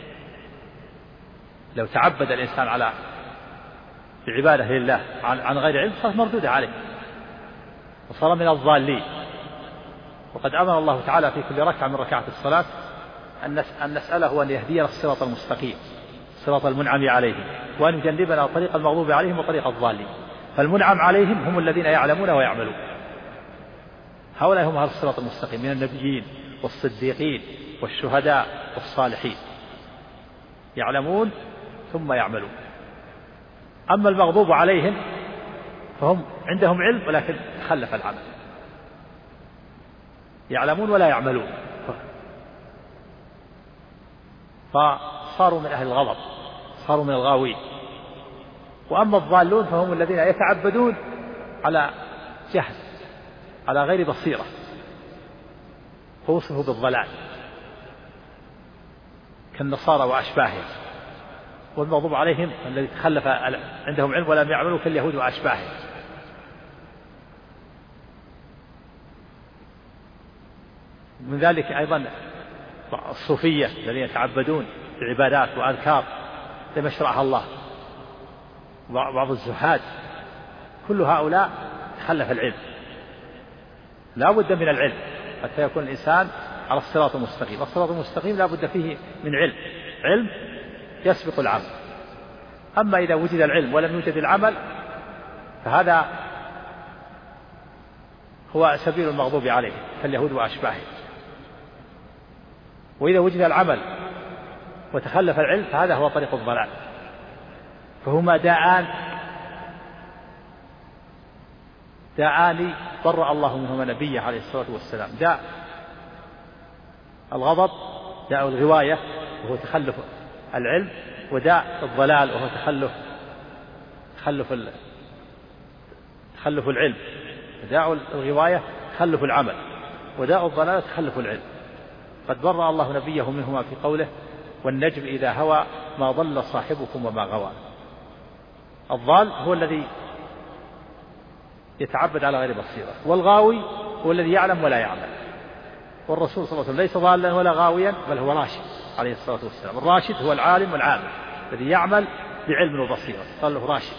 لو تعبد الإنسان على بعبادة لله عن غير علم صارت مردودة عليه وصار من الضالين. وقد أمر الله تعالى في كل ركعة من ركعات الصلاة أن نسأله أن يهدينا الصراط المستقيم، صراط المنعم عليهم، وأن يجنبنا طريق المغضوب عليهم وطريق الضالين. فالمنعم عليهم هم الذين يعلمون ويعملون، هؤلاء هم أهل الصراط المستقيم من النبيين والصديقين والشهداء والصالحين، يعلمون ثم يعملون. أما المغضوب عليهم فهم عندهم علم ولكن تخلف العمل، يعلمون ولا يعملون، فصاروا من أهل الغضب، صاروا من الغاوين. وأما الضالون فهم الذين يتعبدون على جهل، على غير بصيرة، فوصفوا بالضلال كالنصارى وأشباههم. والمغضوب عليهم الذي تخلف عندهم علم ولم يعملوا كاليهود وأشباههم. من ذلك أيضا الصوفية الذين يتعبدون بعبادات وأذكار لما شرعها الله، بعض الزهاد، كل هؤلاء تخلف العلم. لا بد من العلم حتى يكون الإنسان على الصراط المستقيم. الصراط المستقيم لا بد فيه من علم، علم يسبق العمل. أما إذا وجد العلم ولم يوجد العمل فهذا هو سبيل المغضوب عليه كاليهود وأشباههم. وإذا وجد العمل وتخلف العلم فهذا هو طريق الضلال. فهما داءان برأ الله منهما نبيه عليه الصلاة والسلام: داء الغضب، داء الغواية وهو تخلف العلم، وداء الضلال وهو تخلف العلم. داء الغواية تخلف العمل، وداء الضلال تخلف العلم. قد برأ الله نبيه منهما في قوله: والنجم إذا هوى ما ضل صاحبكم وما غوى. الضال هو الذي يتعبد على غير بصيرة، والغاوي هو الذي يعلم ولا يعمل. والرسول صلى الله عليه وسلم ليس ضالا ولا غاويا بل هو راشد عليه الصلاة والسلام. الراشد هو العالم والعامل الذي يعمل بعلم وبصيرة، قال له راشد.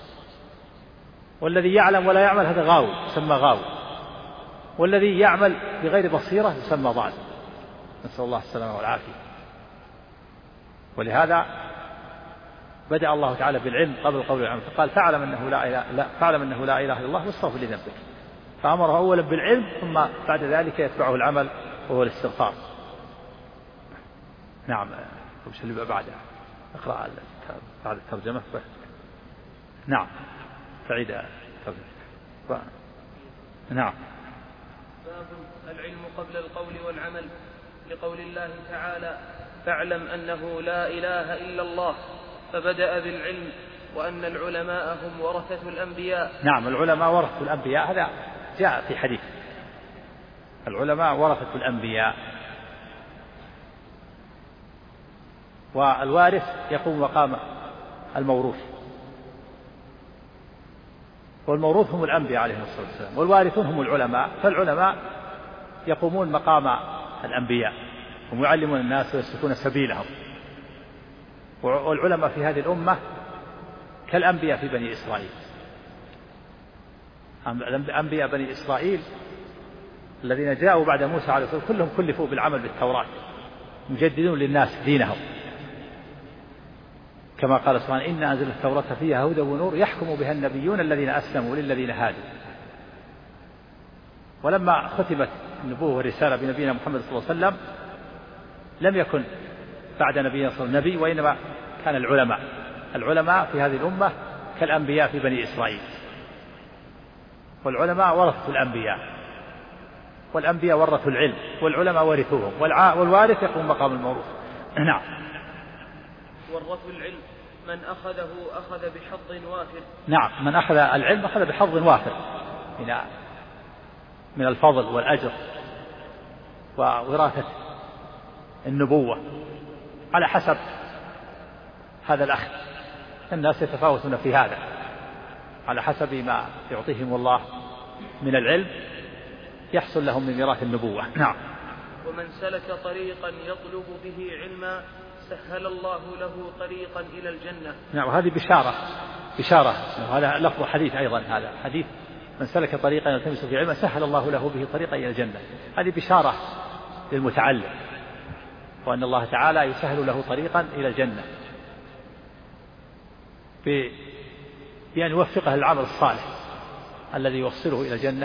والذي يعلم ولا يعمل هذا غاوي، يسمى غاوي. والذي يعمل بغير بصيرة يسمى ضال، نسأل الله السلامة والعافية. ولهذا بدأ الله تعالى بالعلم قبل القول والعمل، فقال: فاعلم أنه لا إله إلا الله واستغفر لذنبك. فأمره أولا بالعلم ثم بعد ذلك يتبعه العمل وهو الاستغفار. نعم. وش اللي بعده؟ اقرأ بعد الترجمة. نعم. تعيد الترجمة. نعم. باب العلم قبل القول والعمل، لقول الله تعالى: فاعلم أنه لا إله إلا الله، فبدأ بالعلم، وأن العلماء هم ورثة الأنبياء. نعم، العلماء ورثة الأنبياء، هذا جاء في حديث: العلماء ورثة الأنبياء. والوارث يقوم مقام الموروث، والموروث هم الأنبياء عليهم الصلاة والسلام، والوارثون هم العلماء. فالعلماء يقومون مقام الأنبياء هم يعلمون الناس ويسلكون سبيلهم. والعلماء في هذه الأمة كالأنبياء في بني إسرائيل. أنبياء بني إسرائيل الذين جاءوا بعد موسى عليه الصلاة والسلام كلهم كلفوا بالعمل بالتوراة، مجددون للناس دينهم، كما قال سبحانه: إنا أنزلنا التوراة فيها هدى ونور يحكم بها النبيون الذين أسلموا للذين هادوا. ولما ختمت النبوة والرسالة بنبينا محمد صلى الله عليه وسلم لم يكن بعد نبينا صلى الله عليه وسلم نبي، وإنما كان العلماء في هذه الأمة كالأنبياء في بني إسرائيل. والعلماء ورثة الأنبياء، والأنبياء ورثوا العلم، والعلماء ورثوهم، والوارث يقوم مقام الموروث. نعم. ورث العلم من أخذه أخذ بحظ وافر. نعم، من أخذ العلم أخذ بحظ وافر من الفضل والأجر ووراثة النبوة على حسب هذا الأخذ. الناس يتفاوتون في هذا على حسب ما يعطيهم الله من العلم يحصل لهم من ميراث النبوة. نعم. ومن سلك طريقا يطلب به علما سهل الله له طريقا إلى الجنة. نعم، وهذه بشارة، هذا لفظ حديث أيضا، هذا حديث من سلك طريقا يلتمس فيه علما سهل الله له به طريقا إلى الجنة. هذه بشارة للمتعلم، وأن الله تعالى يسهل له طريقا إلى الجنة بأن يوفقه العمل الصالح الذي يوصله إلى الجنة.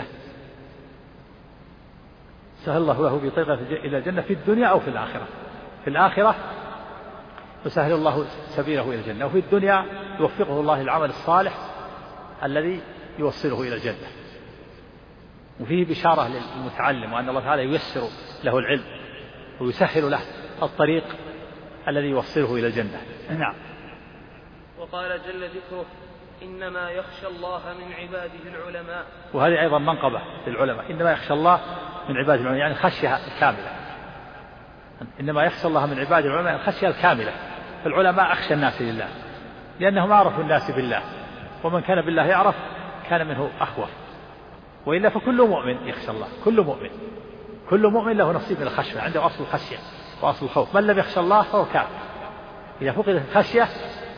سهل الله له بطريقة إلى الجنة في الدنيا أو في الآخرة. في الآخرة يسهل الله سبيله إلى الجنة، وفي الدنيا يوفقه الله العمل الصالح الذي يوصله إلى الجنة. وفيه بشارة للمتعلم وأن الله تعالى ييسر له العلم ويسهل له الطريق الذي يوصله إلى الجنة. نعم. وقال جل ذكره إنما يخشى الله من عباده العلماء. وهذه أيضا منقبة للعلماء، إنما يخشى الله من عباده العلماء، يعني خشية الكاملة. إنما يخشى الله من عباده العلماء الخشية الكاملة. فالعلماء أخشى الناس لله لأنهم أعرفوا الناس بالله، ومن كان بالله يعرف كان منه أخوف. وإلا فكل مؤمن يخشى الله، كل مؤمن له نصيب من الخشية، عنده أصل الخشية وأصل الخوف. من لم يخشى الله فهو كافر. إذا فقدت الخشية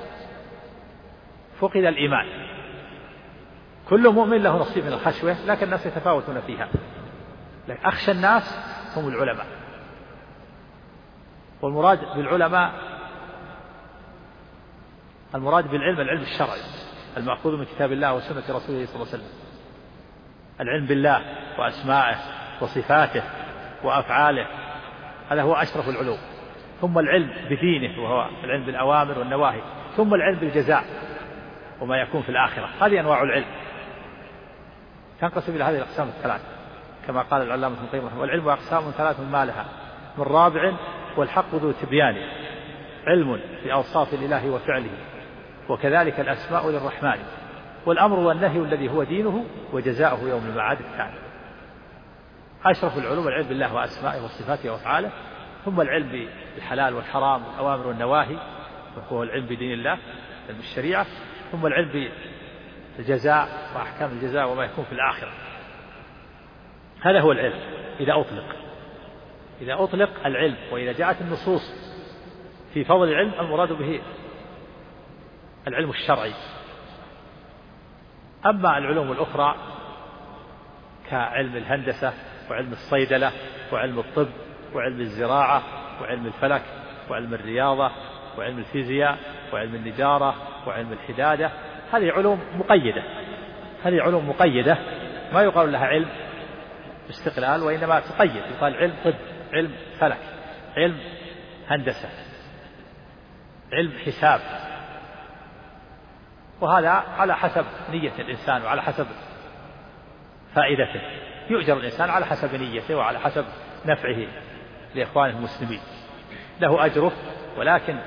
فقد الإيمان. كل مؤمن له نصيب من الخشية، لكن الناس يتفاوتون فيها. أخشى الناس هم العلماء. والمراد بالعلماء المراد بالعلم العلم الشرعي المأخوذ من كتاب الله وسنة رسوله صلى الله عليه وسلم. العلم بالله وأسمائه وصفاته وأفعاله، هذا هو أشرف العلوم. ثم العلم بدينه وهو العلم بالأوامر والنواهي، ثم العلم بالجزاء وما يكون في الآخرة. هذه أنواع العلم تنقسم إلى هذه الأقسام الثلاث كما قال العلامة ابن القيم. والعلم أقسام ثلاث ما لها من رابع والحق ذو تبيان. علم في أوصاف الإله وفعله، وكذلك الأسماء للرحمن، والأمر والنهي الذي هو دينه، وجزاؤه يوم المعاد الثاني. أشرف العلوم العلم بالله وأسمائه وصفاته وأفعاله، ثم العلم بالحلال والحرام والأوامر والنواهي وهو العلم بدين الله علم الشريعة، ثم العلم بالجزاء وأحكام الجزاء وما يكون في الآخرة. هذا هو العلم إذا أطلق العلم. وإذا جاءت النصوص في فضل العلم المراد به العلم الشرعي. أما العلوم الأخرى كعلم الهندسة وعلم الصيدلة وعلم الطب وعلم الزراعة وعلم الفلك وعلم الرياضة وعلم الفيزياء وعلم النجارة وعلم الحدادة، هذه علوم مقيدة ما يقال لها علم باستقلال، وإنما تقيد، يقال علم طب، علم فلك، علم هندسة، علم حساب. وهذا على حسب نية الإنسان وعلى حسب فائدته. يؤجر الإنسان على حسب نيته وعلى حسب نفعه لإخوانه المسلمين، له أجره. ولكن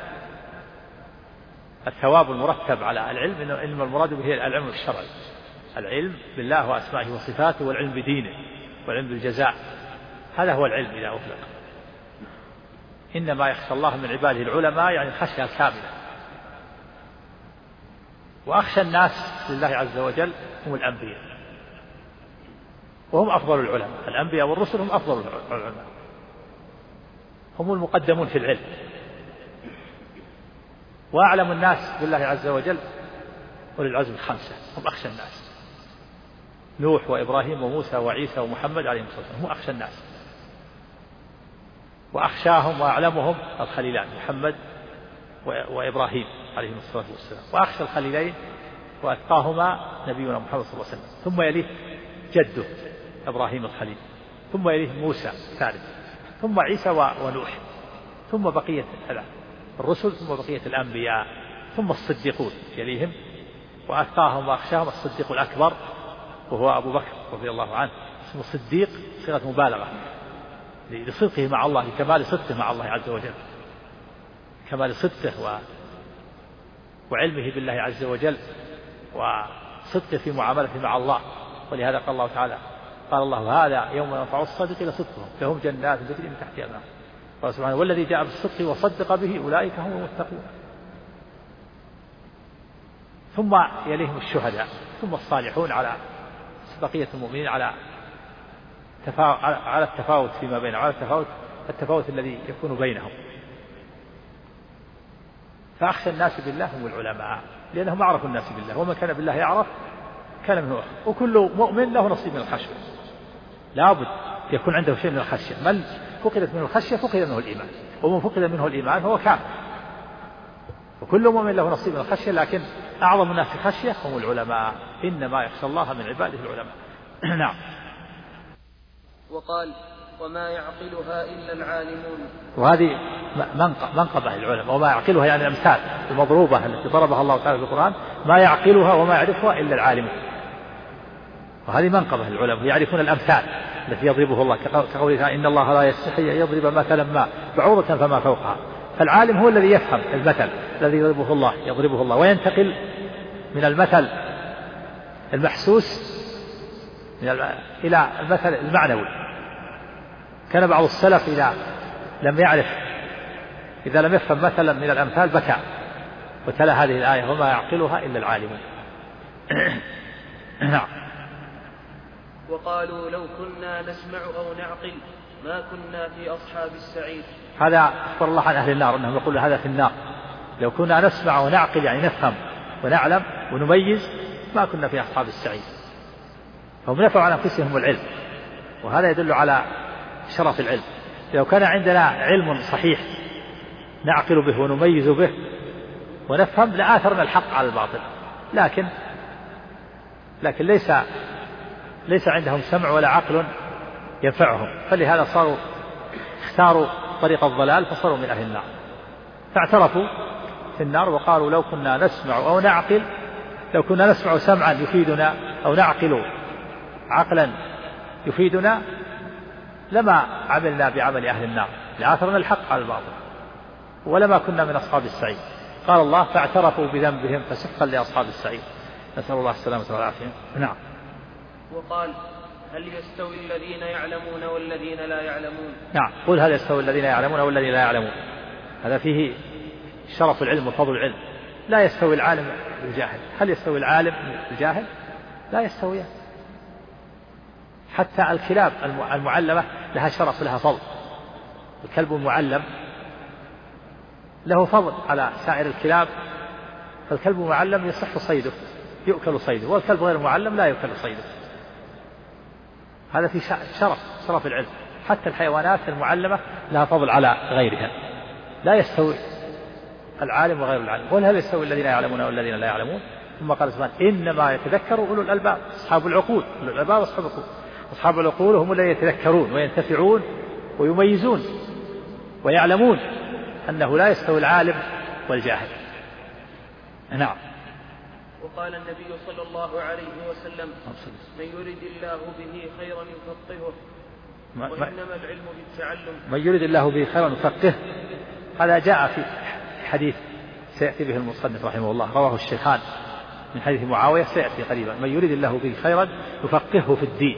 الثواب المرتب على العلم إنما المراد به العلم الشرعي، العلم بالله وأسمائه وصفاته، والعلم بدينه، والعلم بالجزاء. هذا هو العلم إذا أطلق. إنما يخشى الله من عباده العلماء، يعني الخشية الكاملة. وأخشى الناس لله عز وجل هم الأنبياء، وهم أفضل العلماء. الأنبياء والرسل هم أفضل العلماء، هم المقدمون في العلم. وأعلم الناس بالله عز وجل أولي العزم الخمسة، هم أخشى الناس. نوح وإبراهيم وموسى وعيسى ومحمد عليهم الصلاة والسلام هم أخشى الناس. وأخشاهم وأعلمهم الخليلان محمد وإبراهيم عليهم الصلاة والسلام. وأخشى الخليلين وأتقاهما نبينا محمد صلى الله عليه وسلم، ثم يليه جده إبراهيم الخليل، ثم يليه موسى الثالث، ثم عيسى ونوح، ثم بقية الرسل، ثم بقية الأنبياء، ثم الصديقون يليهم. وأتقاهم وأخشاهم الصديق الأكبر وهو أبو بكر رضي الله عنه، اسمه الصديق صيغة مبالغة لصدقه مع الله، لكمال صدقه مع الله عز وجل، كمال صدقه وعلمه بالله عز وجل وصدقه في معاملته مع الله. ولهذا قال الله تعالى قال الله هذا يوم ينفع الصادقين صدقهم فهم جنات تجري من تحتها الأنهار. قال سبحانه والذي جاء بالصدق وصدق به أولئك هم المتقون. ثم يليهم الشهداء ثم الصالحون على بقية المؤمنين على التفاوت فيما بينهم، على التفاوت الذي يكون بينهم. فأخشى الناس بالله هم العلماء لأنهم أعرف الناس بالله، ومن كان بالله يعرف كان منه. وكل مؤمن له نصيب من الخشية، لابد يكون عنده شيء من الخشية. من فقدت منه الخشية فقد منه الإيمان، ومن فقد منه الإيمان فهو كافر. وكل مؤمن له نصيب من الخشية، لكن أعظم الناس خشية هم العلماء، إنما يخشى الله من عباده العلماء. نعم. وقال وما يعقلها إلا العالمون. وهذه منقبة العلماء، وما يعقلها يعني الأمثال المضروبة التي ضربها الله تعالى في القرآن، ما يعقلها وما يعرفها إلا العالمون. وهذه منقبة العلماء، يعرفون الأمثال التي يضربه الله كقوله إن الله لا يستحي أن يضرب مثلا ما بعوضة فما فوقها. فالعالم هو الذي يفهم المثل الذي يضربه الله وينتقل من المثل المحسوس إلى المثل المعنوي. كان بعض السلف إذا لم يفهم مثلا من الأمثال بكى وتلا هذه الآية وما يعقلها إلا العالمون. نعم. وقالوا لو كنا نسمع أو نعقل ما كنا في أصحاب السعير. هذا أخبر الله عن أهل النار أنهم يقولون هذا في النار، لو كنا نسمع ونعقل يعني نفهم ونعلم ونميز ما كنا في أصحاب السعير. فهم نفعوا عن أنفسهم العلم، وهذا يدل على شرف العلم. لو كان عندنا علم صحيح نعقل به ونميز به ونفهم لآثرنا الحق على الباطل، لكن ليس عندهم سمع ولا عقل ينفعهم، فلهذا اختاروا طريق الضلال فصاروا من أهل النار. فاعترفوا في النار وقالوا لو كنا نسمع أو نعقل، لو كنا نسمع سمعا يفيدنا أو نعقل عقلا يفيدنا لما عملنا بعمل أهل النار، لآثرنا الحق على الباطل، ولما كنا من أصحاب السعير. قال الله فاعترفوا بذنبهم فسحقا لأصحاب السعير. نسأل الله السلامة والعافية. نعم. وقال هل يستوي الذين يعلمون والذين لا يعلمون؟ نعم. قل هل يستوي الذين يعلمون والذين لا يعلمون. هذا فيه شرف العلم وفضل العلم. لا يستوي العالم والجاهل. هل يستوي العالم والجاهل؟ لا يستويان. حتى الكلاب المعلمة لها شرف ولها فضل. الكلب المعلم له فضل على سائر الكلاب، فالكلب المعلم يصح صيده يؤكل صيده، والكلب غير المعلم لا يؤكل صيده. هذا في شرف العلم. حتى الحيوانات المعلمة لها فضل على غيرها. لا يستوي العالم وغير العالم. قل هل يستوي الذين يعلمون والذين لا يعلمون؟ ثم قال سبحانه إنما يتذكر أولو الألباب، أصحاب العقول. أولو الألباب أصحاب العقول. أصحاب العقول هم الذين يتذكرون وينتفعون ويميزون ويعلمون أنه لا يستوي العالم والجاهل. نعم. وقال النبي صلى الله عليه وسلم من يرد الله به خيرا يفقهه، وإنما العلم بالتعلم. من يرد الله به خيرا يفقهه، هذا جاء في حديث سيأتي به المصنف رحمه الله، رواه الشيخان من حديث معاوية سيأتي قريبا. من يرد الله به خيرا يفقهه في الدين.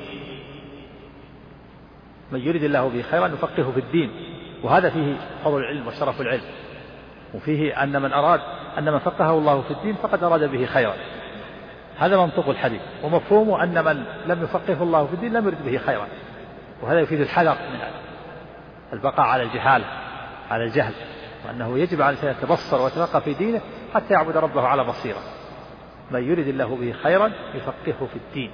من يرد الله به خيرا يفقهه في الدين. وهذا فيه فضل العلم وشرف العلم، وفيه أن من فقهه الله في الدين فقد أراد به خيرا. هذا منطق الحديث، ومفهومه أن من لم يفقهه الله في الدين لم يرد به خيرا. وهذا يفيد الحذر من البقاء على الجهل، وأنه يجب على الإنسان أن يتبصر ويتفقه في دينه حتى يعبد ربه على بصيرة. من يرد الله به خيرا يفقهه في الدين.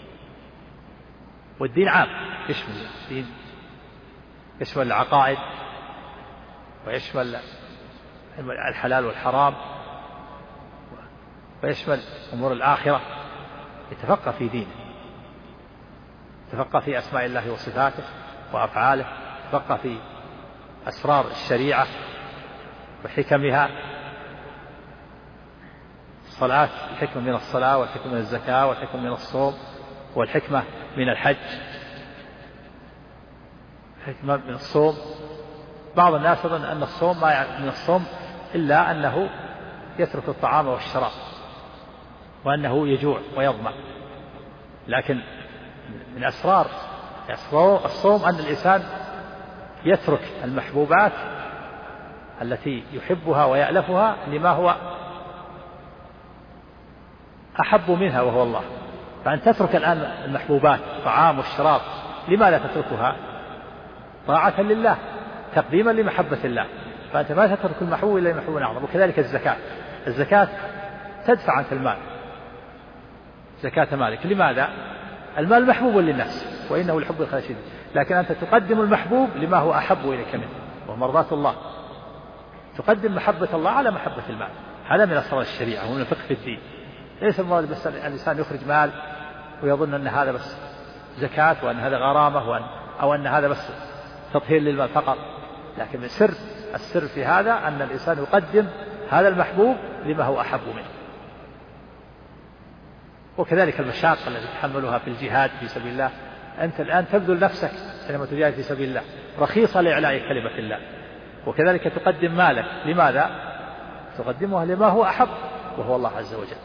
والدين عام، يشمل الدين، يشمل العقائد، ويشمل الحلال والحرام، ويشمل أمور الآخرة. يتفقه في دينه، يتفقه في أسماء الله وصفاته وأفعاله، يتفقه في أسرار الشريعة وحكمها. الصلاة، الحكمة من الصلاة، والحكمة من الزكاة، والحكمة من الصوم، والحكمة من الحج، حكمة من الصوم. بعض الناس يظن أن الصوم ما يعني من الصوم إلا أنه يترك الطعام والشراب وأنه يجوع ويظمأ، لكن من أسرار الصوم أن الإنسان يترك المحبوبات التي يحبها ويألفها لما هو أحب منها وهو الله. فأن تترك الآن المحبوبات الطعام والشراب، لما لا تتركها؟ طاعة لله، تقديما لمحبة الله. فأنت ما تترك المحبوب إلا لمحبوب أعظم. وكذلك الزكاة تدفع عنك المال، زكاة مالك. لماذا؟ المال محبوب للناس وإنه لحب الخير شديد، لكن أنت تقدم المحبوب لما هو أحب إليك منه وهو مرضاة الله. تقدم محبة الله على محبة المال. هذا من أسرار الشريعة ومن الفقه في الدين. ليس المراد بس الإنسان يخرج مال ويظن أن هذا بس زكاة وأن هذا غرامة أو أن هذا بس تطهير للمال فقط، لكن السر في هذا أن الإنسان يقدم هذا المحبوب لما هو أحب منه. وكذلك المشاق التي تحملها في الجهاد في سبيل الله، أنت الآن تبذل نفسك حينما تجاهد في سبيل الله رخيصة لإعلاء كلمة الله، وكذلك تقدم مالك. لماذا؟ تقدمها لما هو أحب وهو الله عز وجل.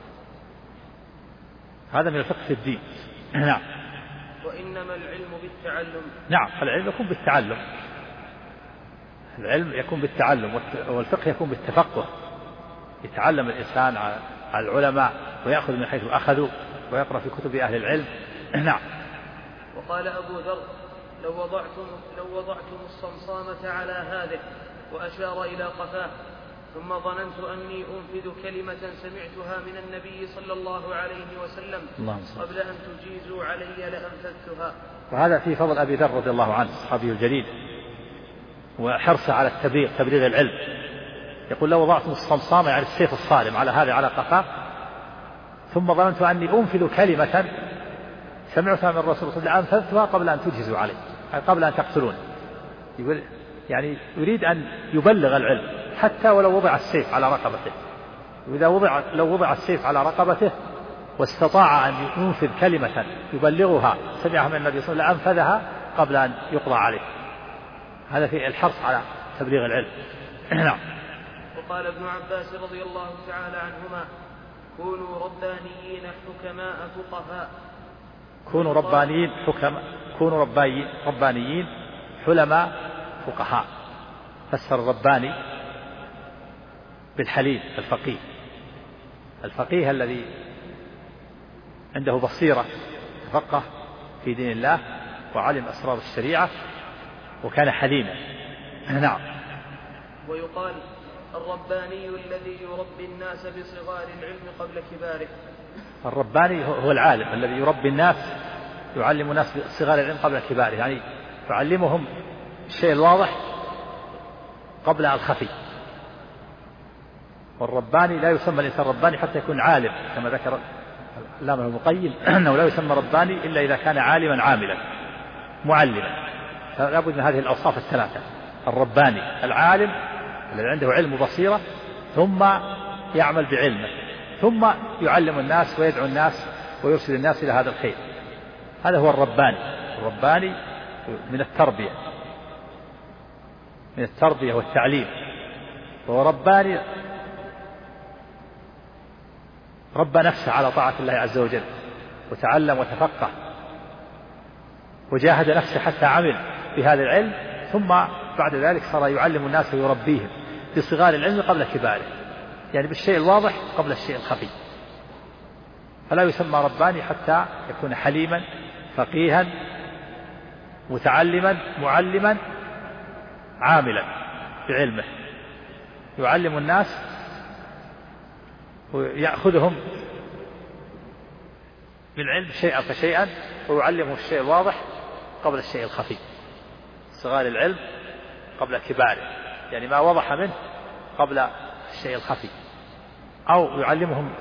هذا من الفقه في الدين. نعم. وإنما العلم بالتعلم. نعم، فالعلم يكون بالتعلم، العلم يكون بالتعلم، والفقه يكون بالتفقه. يتعلم الإنسان على العلماء ويأخذ من حيث أخذوا ويقرأ في كتب أهل العلم. نعم. وقال أبو ذر: لو وضعتم الصمصامة على هذه، وأشار إلى قفاه، ثم ظننت أني أنفذ كلمة سمعتها من النبي صلى الله عليه وسلم قبل أن تجيزوا علي لأنفذتها. وهذا في فضل أبي ذر رضي الله عنه الصحابي الجليل وحرصه على تبليغ العلم. يقول: لو وضعتم الصمصامة يعني السيف الصارم على هذا على قفاه، ثم ظننت أني أنفذ كلمة سمعتها من الرسول صلى الله عليه وسلم لأنفذتها قبل أن تجهزوا علي، يعني قبل أن تقتلون. يقول يعني يريد أن يبلغ العلم حتى ولو وضع السيف على رقبته. لو وضع السيف على رقبته واستطاع أن ينفذ كلمة يبلغها سمعها من النبي صلى الله عليه وسلم لأنفذها قبل أن يقضى عليه. هذا في الحرص على تبليغ العلم. نعم. وقال ابن عباس رضي الله تعالى عنهما: كونوا ربانيين حكماء فقهاء. كونوا ربانيين حكماء، كونوا ربانيين حلماء فقهاء. فسر الرباني بالحليم الفقيه الذي عنده بصيرة، تفقه في دين الله وعلم أسرار الشريعة وكان حليما. نعم. ويقال: الرباني الذي يربي الناس بصغار العلم قبل كباره. الرباني هو العالم الذي يربي الناس، يعلم الناس بصغار العلم قبل كباره، يعني يعلمهم الشيء الواضح قبل الخفي. والرباني لا يسمى الإنسان رباني حتى يكون عالم، كما ذكر العلامة ابن القيم أنه لا يسمى رباني إلا إذا كان عالما عاملا معلما. فلا بد من هذه الأوصاف الثلاثة: الرباني العالم الذي عنده علم وبصيرة ثم يعمل بعلمه ثم يعلم الناس ويدعو الناس ويرشد الناس إلى هذا الخير. هذا هو الرباني من التربية والتعليم. وهو رباني ربى نفسه على طاعة الله عز وجل وتعلم وتفقه وجاهد نفسه حتى عمل بهذا العلم، ثم بعد ذلك صار يعلم الناس ويربيهم بصغار العلم قبل كباره، يعني بالشيء الواضح قبل الشيء الخفي. فلا يسمى رباني حتى يكون حليما فقيها متعلما معلما عاملا بعلمه، يعلم الناس ويأخذهم بالعلم شيئا فشيئا ويعلمهم الشيء الواضح قبل الشيء الخفي. صغار العلم قبل كباره، يعني ما وضح منه قبل الشيء الخفي، أو يعلمهم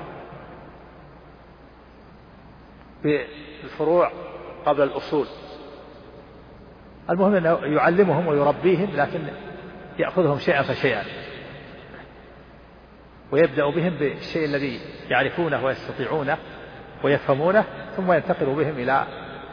بالفروع قبل الأصول. المهم أنه يعلمهم ويربيهم، لكن يأخذهم شيئا فشيئا ويبدأ بهم بالشيء الذي يعرفونه ويستطيعونه ويفهمونه ثم ينتقل بهم إلى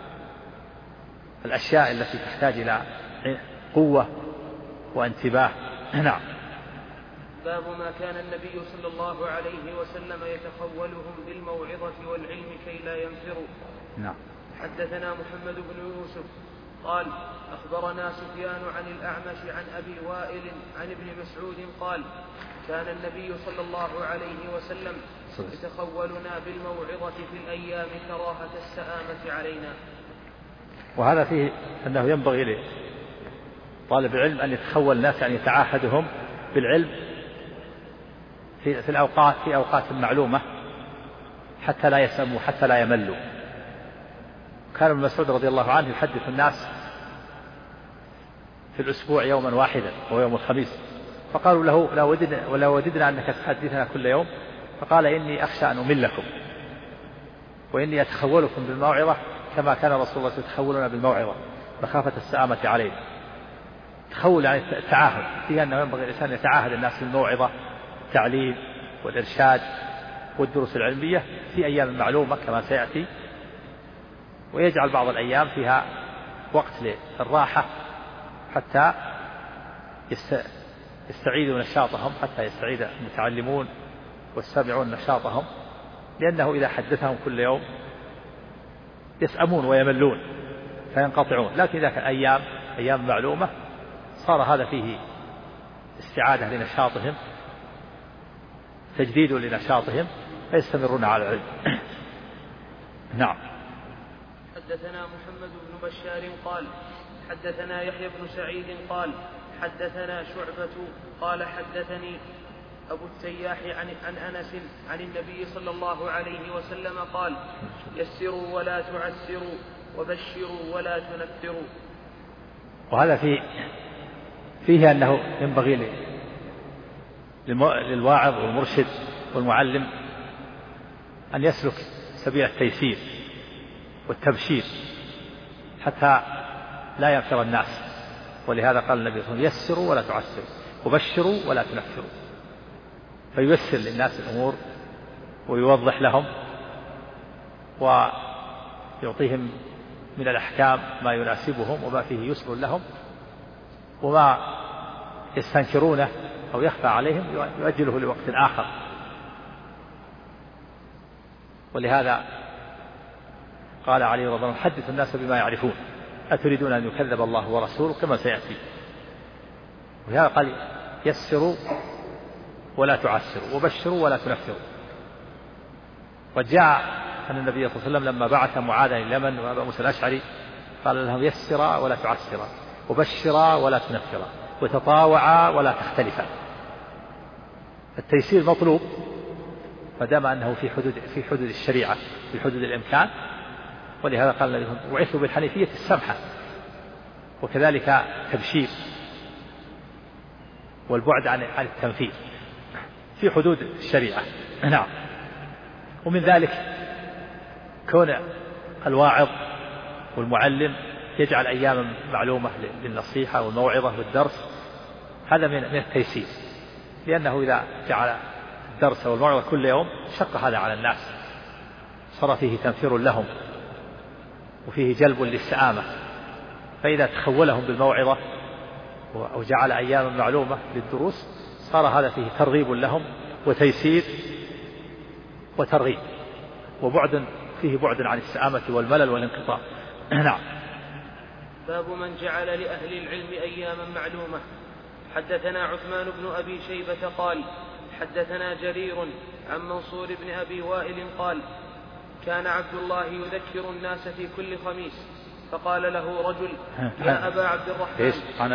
الأشياء التي تحتاج إلى قوة وانتباه. نعم. باب ما كان النبي صلى الله عليه وسلم يتخولهم بالموعظة والعلم كي لا ينفروا. نعم. حدثنا محمد بن يوسف قال أخبرنا سفيان عن الأعمش عن أبي وائل عن ابن مسعود قال كان النبي صلى الله عليه وسلم يتخولنا بالموعظة في الأيام كراهة السآمة علينا. وهذا فيه أنه ينبغي لطالب العلم أن يتخول الناس، أن يتعاهدهم بالعلم في أوقات معلومة حتى لا يسأموا حتى لا يملوا. كان ابن مسعود رضي الله عنه يحدث الناس في الأسبوع يوما واحدا وهو يوم الخميس، فقالوا له لا وددنا أنك تحدثنا كل يوم، فقال إني أخشى أن أملكم وإني أتخولكم بالموعظة كما كان رسول الله يتخولنا بالموعظة مخافة السآمة علينا. تخول يعني التعاهد، فيها أنه ينبغي الإنسان يتعاهد الناس بالموعظة التعليم والإرشاد والدروس العلمية في أيام معلومة كما سيأتي، ويجعل بعض الأيام فيها وقت للراحة حتى يستعيدوا نشاطهم، حتى يستعيد المتعلمون والسامعون نشاطهم، لأنه إذا حدثهم كل يوم يسأمون ويملون فينقطعون. لكن إذا كان أيام معلومة صار هذا فيه استعادة لنشاطهم، تجديد لنشاطهم، فيستمرون على العلم. نعم. حدثنا محمد بن بشار قال حدثنا يحيى بن سعيد قال حدثنا شعبة قال حدثني أبو التياح عن أنس عن النبي صلى الله عليه وسلم قال يسروا ولا تعسروا وبشروا ولا تنفروا. وهذا فيه أنه ينبغي للواعظ والمرشد والمعلم أن يسلك سبيل التيسير والتبشير حتى لا ينفر الناس. ولهذا قال النبي صلى الله عليه وسلم يسروا ولا تعسروا وبشروا ولا تنفروا، فييسر للناس الأمور ويوضح لهم ويعطيهم من الأحكام ما يناسبهم وما فيه يسر لهم، وما يستنكرونه أو يخفى عليهم يؤجله لوقت آخر. ولهذا قال علي رضي الله عنه حدث الناس بما يعرفون أتريدون أن يكذب الله ورسوله كما سيأتي. ولهذا قال يسروا ولا تعسروا وبشروا ولا تنفروا. وجاء أن النبي صلى الله عليه وسلم لما بعث معاذا إلى اليمن وأبا موسى الأشعري قال لهم يسرا ولا تعسرا وبشرا ولا تنفرا وتطاوعا ولا تختلفا. التيسير مطلوب ما دام أنه في حدود الشريعة، في حدود الإمكان. ولهذا قال النبي وعثوا بالحنيفية السمحة، وكذلك تبشير والبعد عن التنفير في حدود الشريعة. نعم. ومن ذلك كون الواعظ والمعلم يجعل أياما معلومة للنصيحة والموعظة والدرس، هذا من التيسير، لأنه إذا جعل الدرس والموعظة كل يوم شق هذا على الناس، صار فيه تنفير لهم وفيه جلب للسآمة. فإذا تخولهم بالموعظة وجعل أياما معلومة للدروس صار هذا فيه ترغيب لهم وتيسير وترغيب، فيه بعد عن السآمة والملل والانقطاع. نعم. باب من جعل لأهل العلم أياما معلومة. حدثنا عثمان بن أبي شيبة قال حدثنا جرير عن منصور بن أبي وائل قال كان عبد الله يذكر الناس في كل خميس، فقال له رجل يا أبا عبد الرحمن.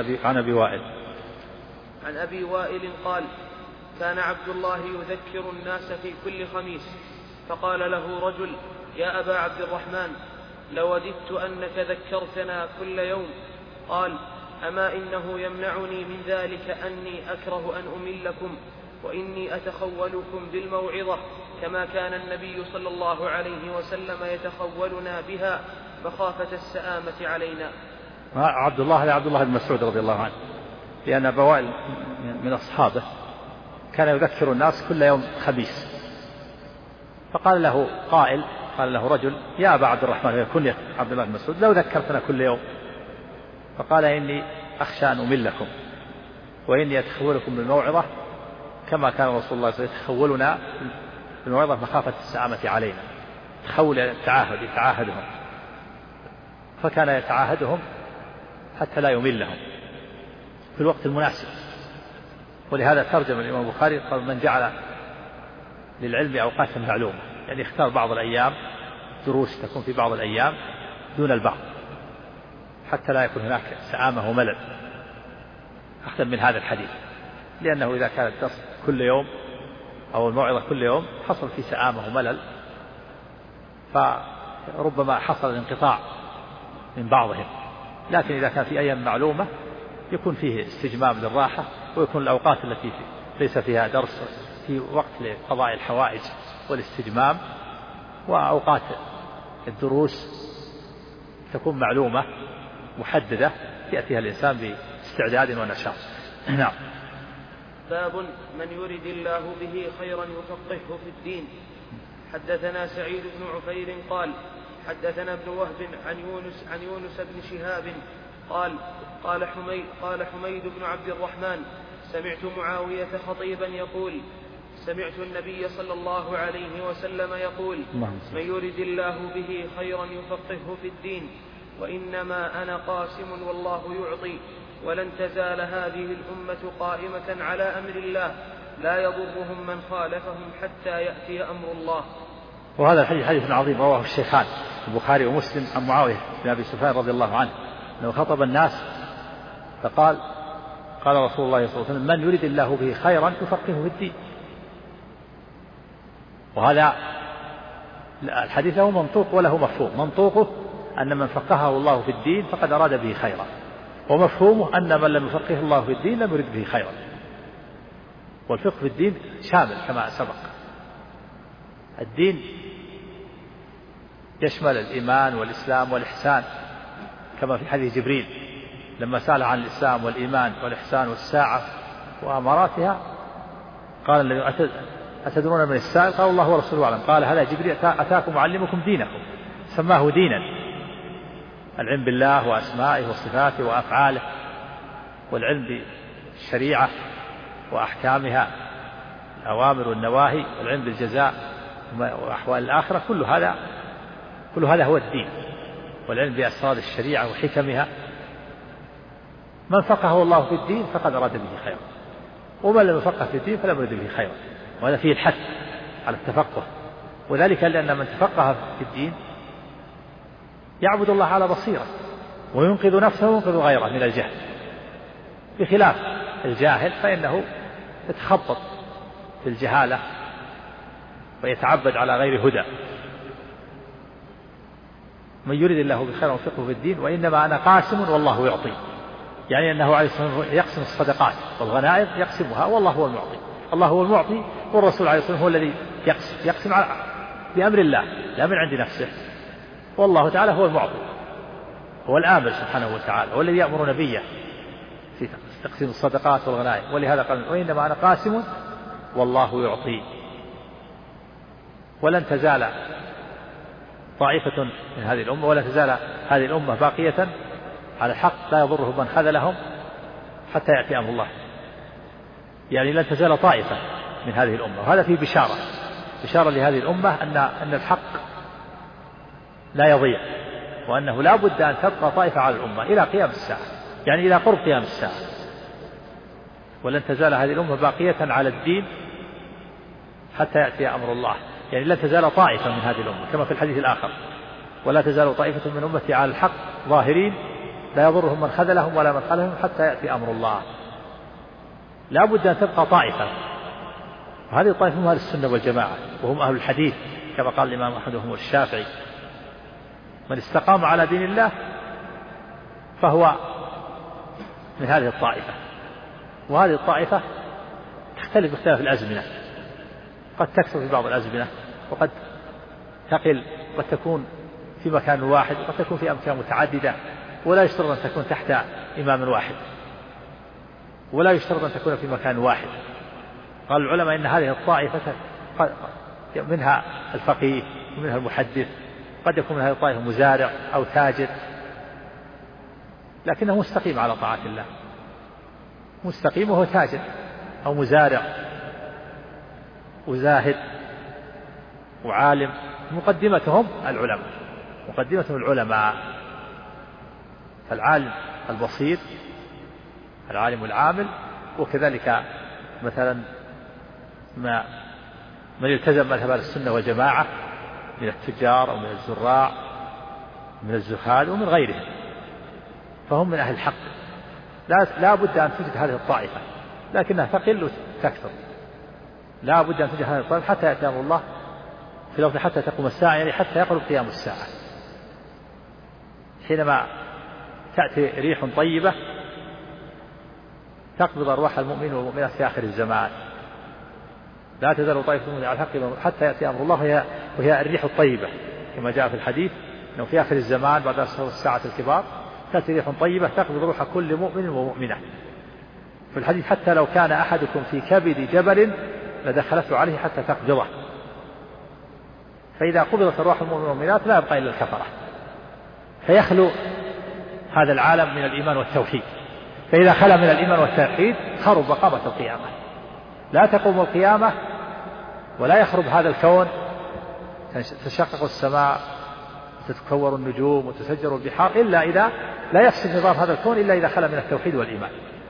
عن أبي وائل قال كان عبد الله يذكر الناس في كل خميس، فقال له رجل يا أبا عبد الرحمن لوددت أنك ذكرتنا كل يوم. قال أما إنه يمنعني من ذلك أني أكره أن أملكم وإني أتخولكم بالموعظة كما كان النبي صلى الله عليه وسلم يتخولنا بها مخافة السآمة علينا. عبد الله بن مسعود رضي الله عنه، لأن أبا وائل من أصحابه كان يذكر الناس كل يوم خميس، فقال له قائل قال له رجل يا أبا عبد الرحمن، كنية عبد الله بن مسعود، لو ذكرتنا كل يوم. فقال إني أخشى أن أملكم وإني أتخولكم بالموعظة كما كان رسول الله صلى الله عليه وسلم يتخولنا بالموعظة مخافة السآمة علينا. تخول التعاهد، يتعاهدهم، فكان يتعاهدهم حتى لا يملهم في الوقت المناسب. ولهذا ترجم الإمام البخاري قال من جعل للعلم أوقاتا معلومة، يعني اختار بعض الأيام دروس تكون في بعض الأيام دون البعض حتى لا يكون هناك سآمة وملل، أحسن من هذا الحديث، لأنه إذا كان الدرس كل يوم أو الموعظة كل يوم حصل في سآمة وملل، فربما حصل الانقطاع من بعضهم. لكن إذا كان في أيام معلومة يكون فيه استجمام للراحة، ويكون الأوقات التي ليس فيها درس في وقت لقضاء الحوائج والاستجمام، وأوقات الدروس تكون معلومة محددة يأتيها الإنسان باستعداد ونشاط. نعم. باب من يرد الله به خيرا يفقهه في الدين. حدثنا سعيد بن عفير قال حدثنا ابن وهب عن يونس بن شهاب قال حميد بن عبد الرحمن سمعت معاوية خطيبا يقول سمعت النبي صلى الله عليه وسلم يقول من يرد الله به خيرا يفقهه في الدين وإنما أنا قاسم والله يعطي ولن تزال هذه الأمة قائمة على أمر الله لا يضرهم من خالفهم حتى يأتي أمر الله. وهذا الحديث حديث عظيم رواه الشيخان البخاري ومسلم عن معاوية بن أبي سفيان رضي الله عنه أنه خطب الناس فقال قال رسول الله صلى الله عليه وسلم من يرد الله به خيرا يفقهه في الدين. وهذا الحديث له منطوق وله مفهوم. منطوقه أن من فقهه الله في الدين فقد أراد به خيرا، ومفهومه أن من لم يفقهه الله في الدين لم يرد به خيرا. والفقه في الدين شامل كما سبق. الدين يشمل الإيمان والإسلام والإحسان كما في حديث جبريل لما سأل عن الإسلام والإيمان والإحسان والساعة وأماراتها قال الذي أتدرون من السائل؟ قال الله ورسوله أعلم. قال هذا جبريل أتاكم معلمكم دينكم، سماه دينا، العلم بالله وأسمائه وصفاته وأفعاله، والعلم بالشريعة وأحكامها الأوامر والنواهي، والعلم بالجزاء وأحوال الآخرة، كل هذا هو الدين، والعلم بأسرار الشريعة وحكمها. من فقهه الله في الدين فقد أراد به خيرا، ومن لم يفقه في الدين فلم يرد به خيرا. وهذا فيه الحث على التفقه، وذلك لأن من تفقه في الدين يعبد الله على بصيرة وينقذ نفسه وينقذ غيره من الجهل، بخلاف الجاهل فإنه يتخبط في الجهالة ويتعبد على غير هدى. من يريد الله بخير وفقه في الدين وإنما أنا قاسم والله يعطي، يعني أنه عليه الصلاة والسلام يقسم الصدقات والغنائم يقسمها والله هو المعطي. الله هو المعطي والرسول عليه الصلاة والسلام هو الذي يقسم بأمر الله لا من عند نفسه، والله تعالى هو المعطي، هو الآمر سبحانه وتعالى، هو الذي يأمر نبيه في تقسيم الصدقات والغنائم. ولهذا قال وإنما أنا قاسم والله يعطي. ولن تزال طائفة من هذه الأمة ولا تزال هذه الأمة باقية على الحق لا يضرهم من خذلهم حتى يأتي أمر الله، يعني لن تزال طائفة من هذه الأمة. وهذا فيه بشارة لهذه الأمة أن الحق لا يضيع، وأنه لا بد أن تبقى طائفة على الأمة إلى قيام الساعة، يعني إلى قرب قيام الساعة. ولن تزال هذه الأمة باقية على الدين حتى يأتي أمر الله، يعني لا تزال طائفة من هذه الأمة كما في الحديث الآخر ولا تزال طائفة من أمتي على الحق ظاهرين لا يضرهم من خذلهم ولا من خذلهم حتى يأتي أمر الله. لا بد أن تبقى طائفة، وهذه الطائفة هم أهل السنة والجماعة وهم أهل الحديث كما قال الإمام أحمد وهم الشافعي. من استقام على دين الله فهو من هذه الطائفة. وهذه الطائفة تختلف باختلاف الأزمنة، قد تكثر في بعض الأزمنة وقد تقل، قد تكون في مكان واحد وقد تكون في أمكنة متعددة، ولا يشترط أن تكون تحت إمام واحد، ولا يشترط أن تكون في مكان واحد. قال العلماء إن هذه الطائفة منها الفقيه ومنها المحدث، قد يكون من هذه الطائفة مزارع أو تاجر، لكنه مستقيم على طاعة الله، مستقيم وهو تاجر أو مزارع وزاهد وعالم. مقدمتهم العلماء، فالعالم البصير، العالم العامل، وكذلك مثلا من يلتزم مذهب السنة والجماعة من التجار أو من الزراع من الزهاد ومن غيرهم، فهم من أهل الحق. لا بد أن توجد هذه الطائفة، لكنها تقل وتكثر. لا بد أن توجد هذه الطائفة حتى يأتي أمر الله في الوقت، حتى تقوم الساعة، يعني حتى يقرب قيام الساعة، حينما تأتي ريح طيبة تقبض أرواح المؤمنين والمؤمنات في آخر الزمان. لا تزال طائفة من على الحق حتى يأتي أمر الله، وهي الريح الطيبة، كما جاء في الحديث أنه في آخر الزمان بعد الساعة الكبار تأتي ريح طيبة تقبض روح كل مؤمن ومؤمنة. في الحديث حتى لو كان أحدكم في كبد جبل لدخلته عليه حتى تقبضه. فإذا قبضت أرواح المؤمنين والمؤمنات لا يبقى إلا الكفرة، فيخلو هذا العالم من الإيمان والتوحيد. فإذا خلا من الإيمان والتوحيد خرب قامت القيامة، لا تقوم القيامة ولا يخرب هذا الكون، تشقق السماء وتتكور النجوم وتسجر البحار، إلا إذا لا يفسد نظام هذا الكون إلا إذا خلا من التوحيد والإيمان،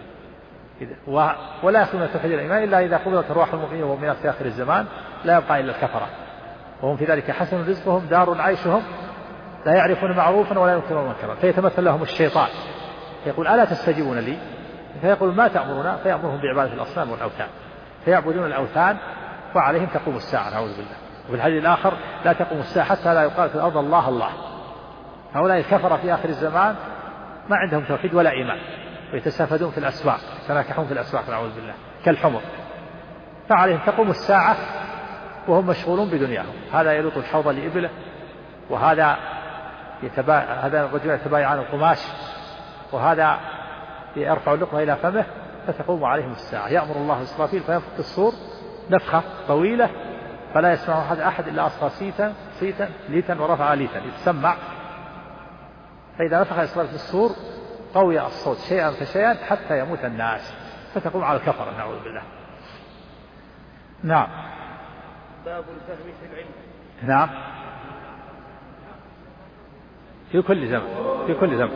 ولا يخلو من التوحيد والإيمان إلا إذا قبضت أرواح المؤمنين والمؤمنات في آخر الزمان لا يبقى إلا الكفرة، وهم في ذلك حسن رزقهم دار عيشهم لا يعرفون معروفا ولا ينكرون منكرا. فيتمثل لهم الشيطان يقول ألا تستجيبون لي؟ فيقول ما تأمرنا؟ فيأمرهم بعبادة الأصنام والأوثان، فيعبدون الأوثان وعليهم تقوم الساعة، نعوذ بالله. وفي الحديث الآخر لا تقوم الساعة حتى لا يقال في الأرض الله الله. هؤلاء الكفرة في آخر الزمان ما عندهم توحيد ولا إيمان، ويتسافدون في الأسواق، يتناكحون في الأسواق، نعوذ بالله، كالحمر. فعليهم تقوم الساعة وهم مشغولون بدنياهم، هذا يلوط الحوض لإبله، وهذا هذا الرجل يتبايع عن القماش، وهذا يرفع اللقمة إلى فمه، فتقوم عليهم الساعة. يأمر الله إسرافيل فينفخ الصور نفخة طويلة فلا يسمع أحد إلا أصغى صيتا ليتا ورفع ليتا يتسمع، فإذا نفخ إسرافيل في الصور قوي الصوت شيئا فشيئا حتى يموت الناس، فتقوم على الكفر، نعوذ بالله. نعم. باب الفهم في العلم. نعم. في كل زمن.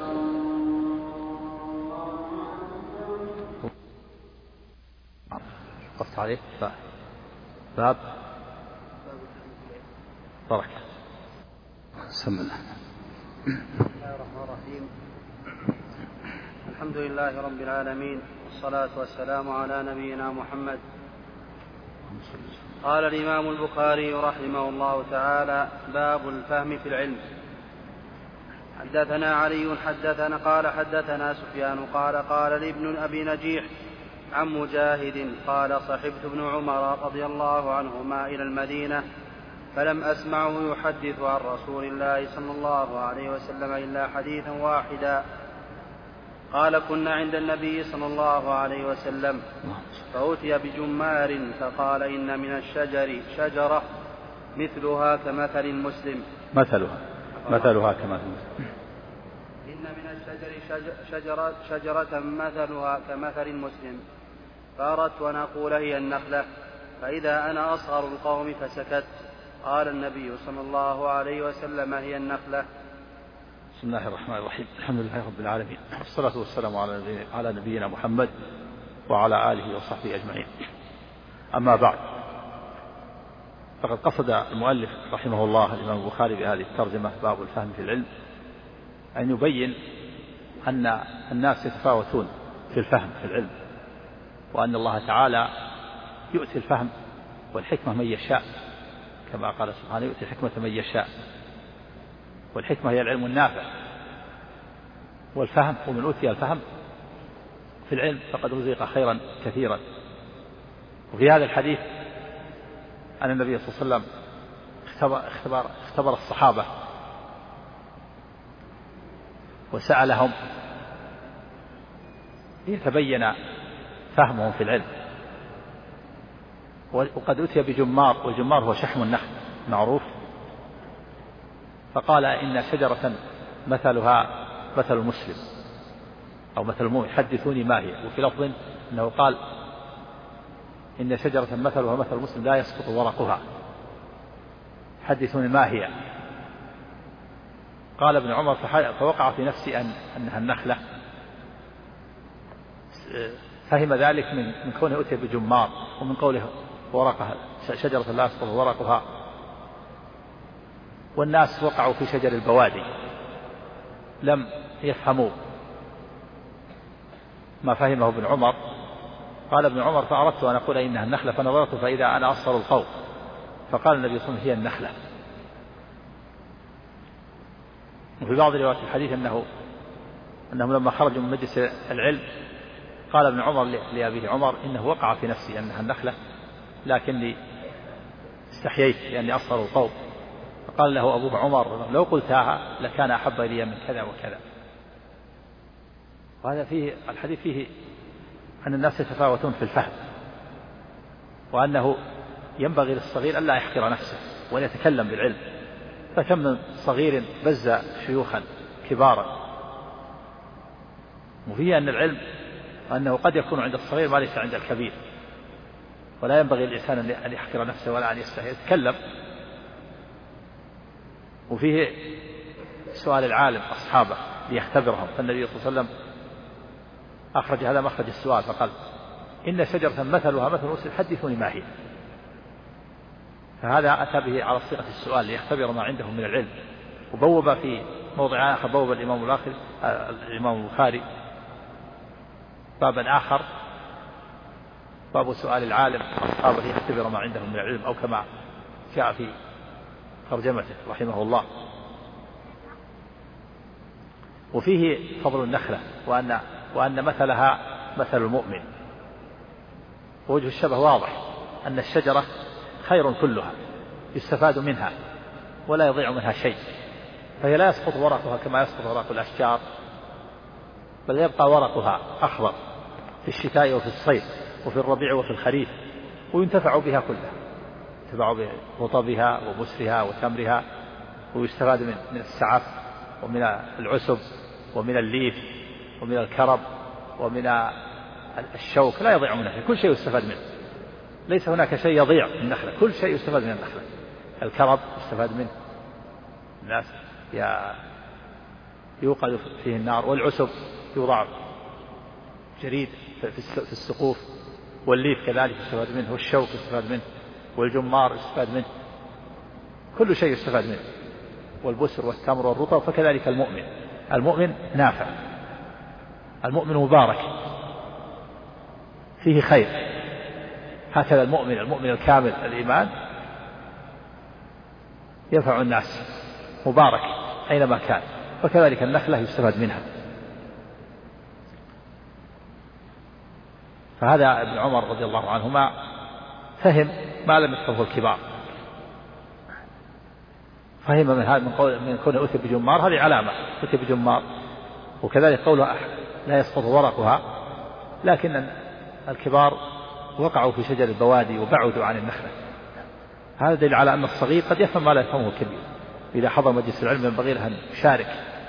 قصت عليه باب بركة. بسم الله الرحمن الرحيم. الحمد لله رب العالمين، والصلاة والسلام على نبينا محمد. قال الإمام البخاري رحمه الله تعالى: باب الفهم في العلم. حدثنا علي حدثنا سفيان قال لابن أبي نجيح عن مجاهد قال: صحبت ابن عمر رضي الله عنهما إلى المدينة فلم أسمعه يحدث عن رسول الله صلى الله عليه وسلم إلا حديثا واحدا. قال: كنا عند النبي صلى الله عليه وسلم فأتي بجمار فقال: إن من الشجر شجرة مثلها كمثل المسلم. مثلها كمثل المسلم. إن من الشجر شجرة مثلها كمثل المسلم. فأردت أن أقول هي النخلة، فإذا أنا أصغر القوم فسكت. قال النبي صلى الله عليه وسلم: هي النخلة. بسم الله الرحمن الرحيم. الحمد لله رب العالمين، والصلاة والسلام على نبينا محمد وعلى آله وصحبه أجمعين. أما بعد، فقد قصد المؤلف رحمه الله الإمام البخاري بهذه الترجمة باب الفهم في العلم أن يبين أن الناس يتفاوتون في الفهم في العلم، وأن الله تعالى يؤتي الفهم والحكمة من يشاء، كما قال سبحانه: يؤتي الحكمة من يشاء. والحكمة هي العلم النافع، والفهم ومن أوتي الفهم في العلم فقد رزق خيرا كثيرا. وفي هذا الحديث أن النبي صلى الله عليه وسلم اختبر الصحابة وسألهم ليتبين فهمهم في العلم. وقد أتي بجمار، والجمار هو شحم النخل معروف، فقال إن شجرة مثلها مثل المسلم أو مثل المؤمن حدثوني ما هي. وفي لفظ أنه قال إن شجرة مثلها مثل المسلم لا يسقط ورقها حدثوني ما هي. قال ابن عمر فوقع في نفسي أنها النخلة. فهم ذلك من كونه أتي بجمار ومن قوله ورقها شجرة لا يسقط ورقها. والناس وقعوا في شجر البوادي لم يفهموا ما فهمه ابن عمر. قال ابن عمر فأردت أن أقول إنها النخلة فنظرت فإذا أنا أصفر القوم فقال النبي صلى الله عليه وسلم هي النخلة. وفي بعض روايات الحديث أنهم لما خرجوا من مجلس العلم قال ابن عمر لأبيه عمر إنه وقع في نفسي أنها النخلة لكني استحييت لأني أصفر القوم. فقال له أبوه عمر لو قلتها لكان أحب إلي من كذا وكذا. وهذا فيه الحديث فيه أن الناس يتفاوتون في الفهم وأنه ينبغي للصغير ألا يحقر نفسه وأن يتكلم بالعلم. فكم من صغير بز شيوخا كبارا. وفيه أن العلم أنه قد يكون عند الصغير ما ليس عند الكبير ولا ينبغي الإنسان أن يحقر نفسه ولا أن يستحي يتكلم. وفيه سؤال العالم أصحابه ليختبرهم فالنبي صلى الله عليه وسلم أخرج هذا مخرج السؤال فقال إن شجرة مثلها مثل المسلم حدثوني ما هي. فهذا أتى به على صيغة السؤال ليختبر ما عنده من العلم. وبوب في موضع آخر بوب الإمام البخاري بابا آخر باب سؤال العالم أصحابه ليختبر ما عنده من العلم أو كما جاء في ترجمته رحمه الله. وفيه فضل النخلة وأن مثلها مثل المؤمن. ووجه الشبه واضح أن الشجرة خير كلها يستفاد منها ولا يضيع منها شيء. فهي لا يسقط ورقها كما يسقط ورق الأشجار بل يبقى ورقها أخضر في الشتاء وفي الصيف وفي الربيع وفي الخريف وينتفع بها كلها. ينتفع برطبها وبسرها وتمرها ويستفاد من السعف ومن العسب ومن الليف ومن الكرب ومن الشوك لا يضيع منه كل شيء يستفاد منه. ليس هناك شيء يضيع من النخلة كل شيء يستفاد من النخلة. الكرب يستفاد منه الناس يوقد فيه النار. والعسب يوضع جريد في السقوف. والليف كذلك يستفاد منه. والشوك يستفاد منه. والجمار يستفاد منه. كل شيء يستفاد منه. والبسر والتمر والرطب. فكذلك المؤمن نافع. المؤمن مبارك فيه خير. هكذا المؤمن الكامل الإيمان ينفع الناس مبارك أينما كان. فكذلك النخلة يستفاد منها. فهذا ابن عمر رضي الله عنهما فهم ما لم يفهمه الكبار. فهم من كونه أتي بجمار هذه علامة أتي بجمار. وكذلك قوله لا يسقط ورقها. لكن الكبار وقعوا في شجر البوادي وبعدوا عن النخلة. هذا دليل على أن الصغير قد يفهم ما لا يفهمه الكبير. إذا حضر مجلس العلم ينبغي له أن يشارك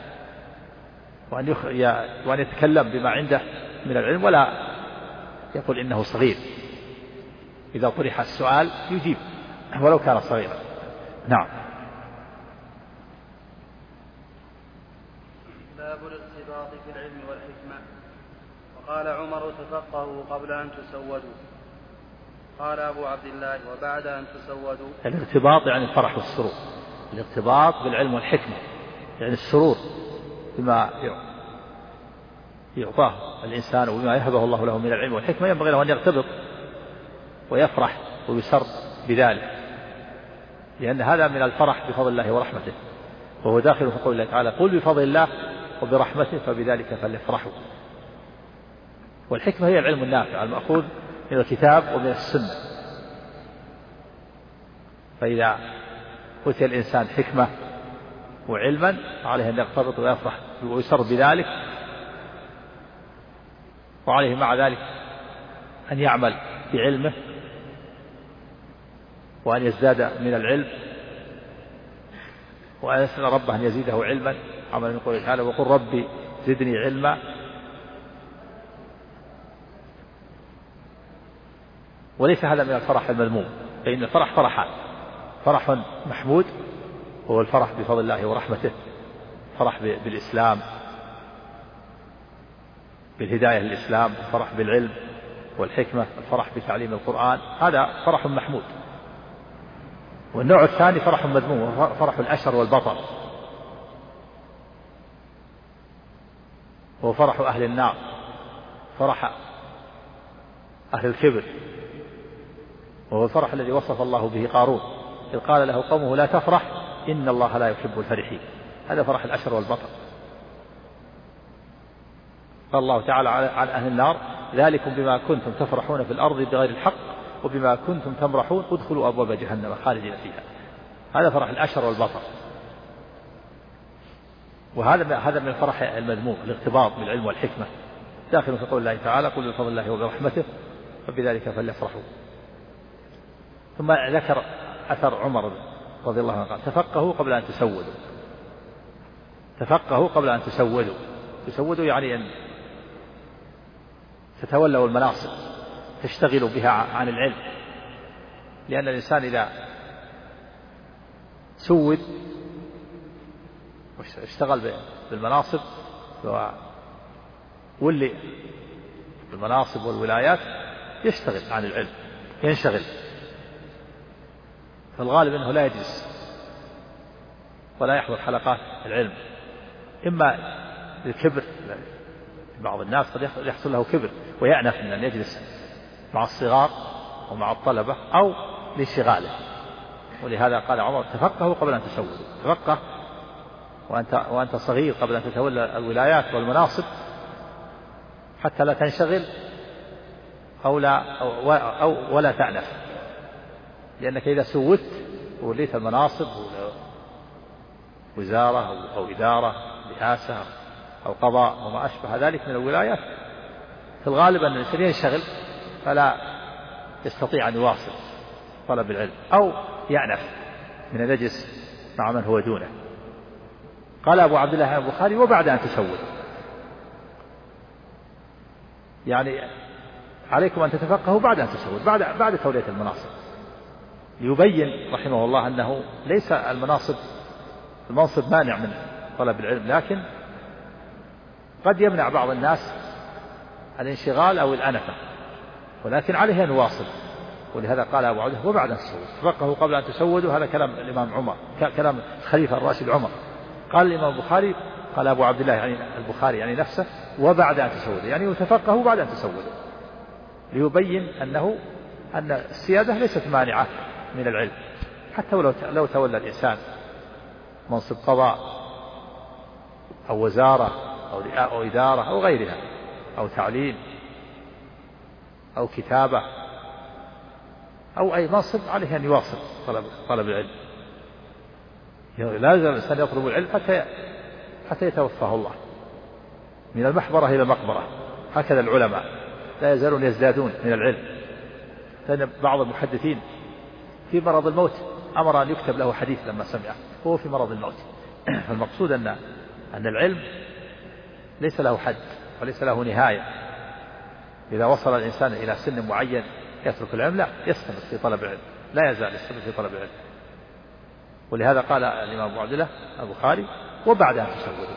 وأن يتكلم بما عنده من العلم ولا يقول إنه صغير. إذا طرح السؤال يجيب ولو كان صغيرا. نعم. باب الاقتباط في العلم والحكمة. وقال عمر تفقهوا قبل أن تسودوا. قال أبو عبد الله وبعد أن تسودوا. الارتباط يعني الفرح والسرور. الارتباط بالعلم والحكمة يعني السرور بما يعطاه الإنسان وبما يهبه الله له من العلم والحكمة ينبغي له أن يرتبط ويفرح ويسر بذلك لأن هذا من الفرح بفضل الله ورحمته وهو داخل في قول الله تعالى قل بفضل الله وبرحمته فبذلك فليفرحوا. والحكمة هي العلم النافع المأخوذ من الكتاب ومن السنة. فإذا أوتي الإنسان حكمة وعلما عليه أن يرتبط ويفرح ويسر بذلك وعليه مع ذلك أن يعمل بعلمه وأن يزداد من العلم ويسأل ربه أن يزيده علما عملا يقول تعالى وقل ربي زدني علما. وليس هذا من الفرح المذموم، فإن الفرح فرحان: فرح محمود هو الفرح بفضل الله ورحمته، فرح بالإسلام بالهداية للإسلام، الفرح بالعلم والحكمة، الفرح بتعليم القرآن، هذا فرح محمود. والنوع الثاني فرح مذموم، فرح الأشر والبطر، هو فرح أهل النار، فرح أهل الكبر، وهو الفرح الذي وصف الله به قارون إذ قال له قومه لا تفرح إن الله لا يحب الفرحين. هذا فرح الأشر والبطر. قال الله تعالى عن أهل النار: ذلكم بما كنتم تفرحون في الأرض بغير الحق وبما كنتم تمرحون ادخلوا أبواب جهنم خالدين فيها. هذا فرح الأشر والبطر. وهذا من الفرح المذموم، الاغتباط بالعلم والحكمة، داخل في قول الله تعالى: قل بفضل الله وبرحمته فبذلك فليفرحوا. ثم ذكر أثر عمر رضي الله عنه قال: تفقهوا قبل أن تسودوا. تفقهوا قبل أن تسودوا. تسودوا يعني أن تتولوا المناصب، تشتغلوا بها عن العلم، لأن الإنسان إذا سود واشتغل بالمناصب وولي بالمناصب والولايات يشتغل عن العلم، ينشغل. فالغالب أنه لا يجلس ولا يحضر حلقات العلم، إما للكبر، بعض الناس قد يحصل له كبر ويأنف من أن يجلس مع الصغار ومع الطلبة، أو لانشغاله. ولهذا قال عمر: تفقهوا قبل أن تسودوا. تفقه وأنت صغير قبل أن تتولى الولايات والمناصب، حتى لا تنشغل ولا تأنف، لأنك إذا سودت ووليت المناصب وزارة أو إدارة رئاسة أو قضاء وما أشبه ذلك من الولايات، في الغالب أن الإنسان ينشغل فلا يستطيع أن يواصل طلب العلم، أو يعنف من أن يجلس مع من هو دونه. قال أبو عبد الله البخاري: وبعد أن تسود، يعني عليكم أن تتفقهوا بعد أن تسود، بعد تولية المناصب، ليبين رحمه الله أنه ليس المنصب مانع من طلب العلم، لكن قد يمنع بعض الناس الانشغال أو الأنفة، ولكن عليه أن يواصل. ولهذا قال أبو عبد الله: وبعد أن تسودوا. تفقهوا قبل أن تسودوا، هذا كلام الإمام عمر، كلام الخليفة الراشد عمر. قال الإمام البخاري، قال أبو عبد الله يعني البخاري يعني نفسه: وبعد أن تسودوا، يعني وتفقهوا بعد أن تسودوا، ليبين أن السيادة ليست مانعة من العلم، حتى لو تولى الإنسان منصب قضاء أو وزارة أو إدارة أو غيرها، أو تعليم أو كتابة أو أي منصب، عليه أن يواصل طلب العلم. لا يزال الإنسان يطلب العلم حتى يتوفاه الله، من المحبرة إلى المقبرة. هكذا العلماء لا يزالون يزدادون من العلم. لأن بعض المحدثين في مرض الموت أمر أن يكتب له حديث لما سمعه هو في مرض الموت. فالمقصود أن العلم ليس له حد وليس له نهاية. إذا وصل الإنسان إلى سن معين يترك العلم؟ لا، يستمر في طلب العلم، لا يزال يستمر في طلب العلم. ولهذا قال الإمام أبو عبد الله البخاري: وبعد أن تسودوا.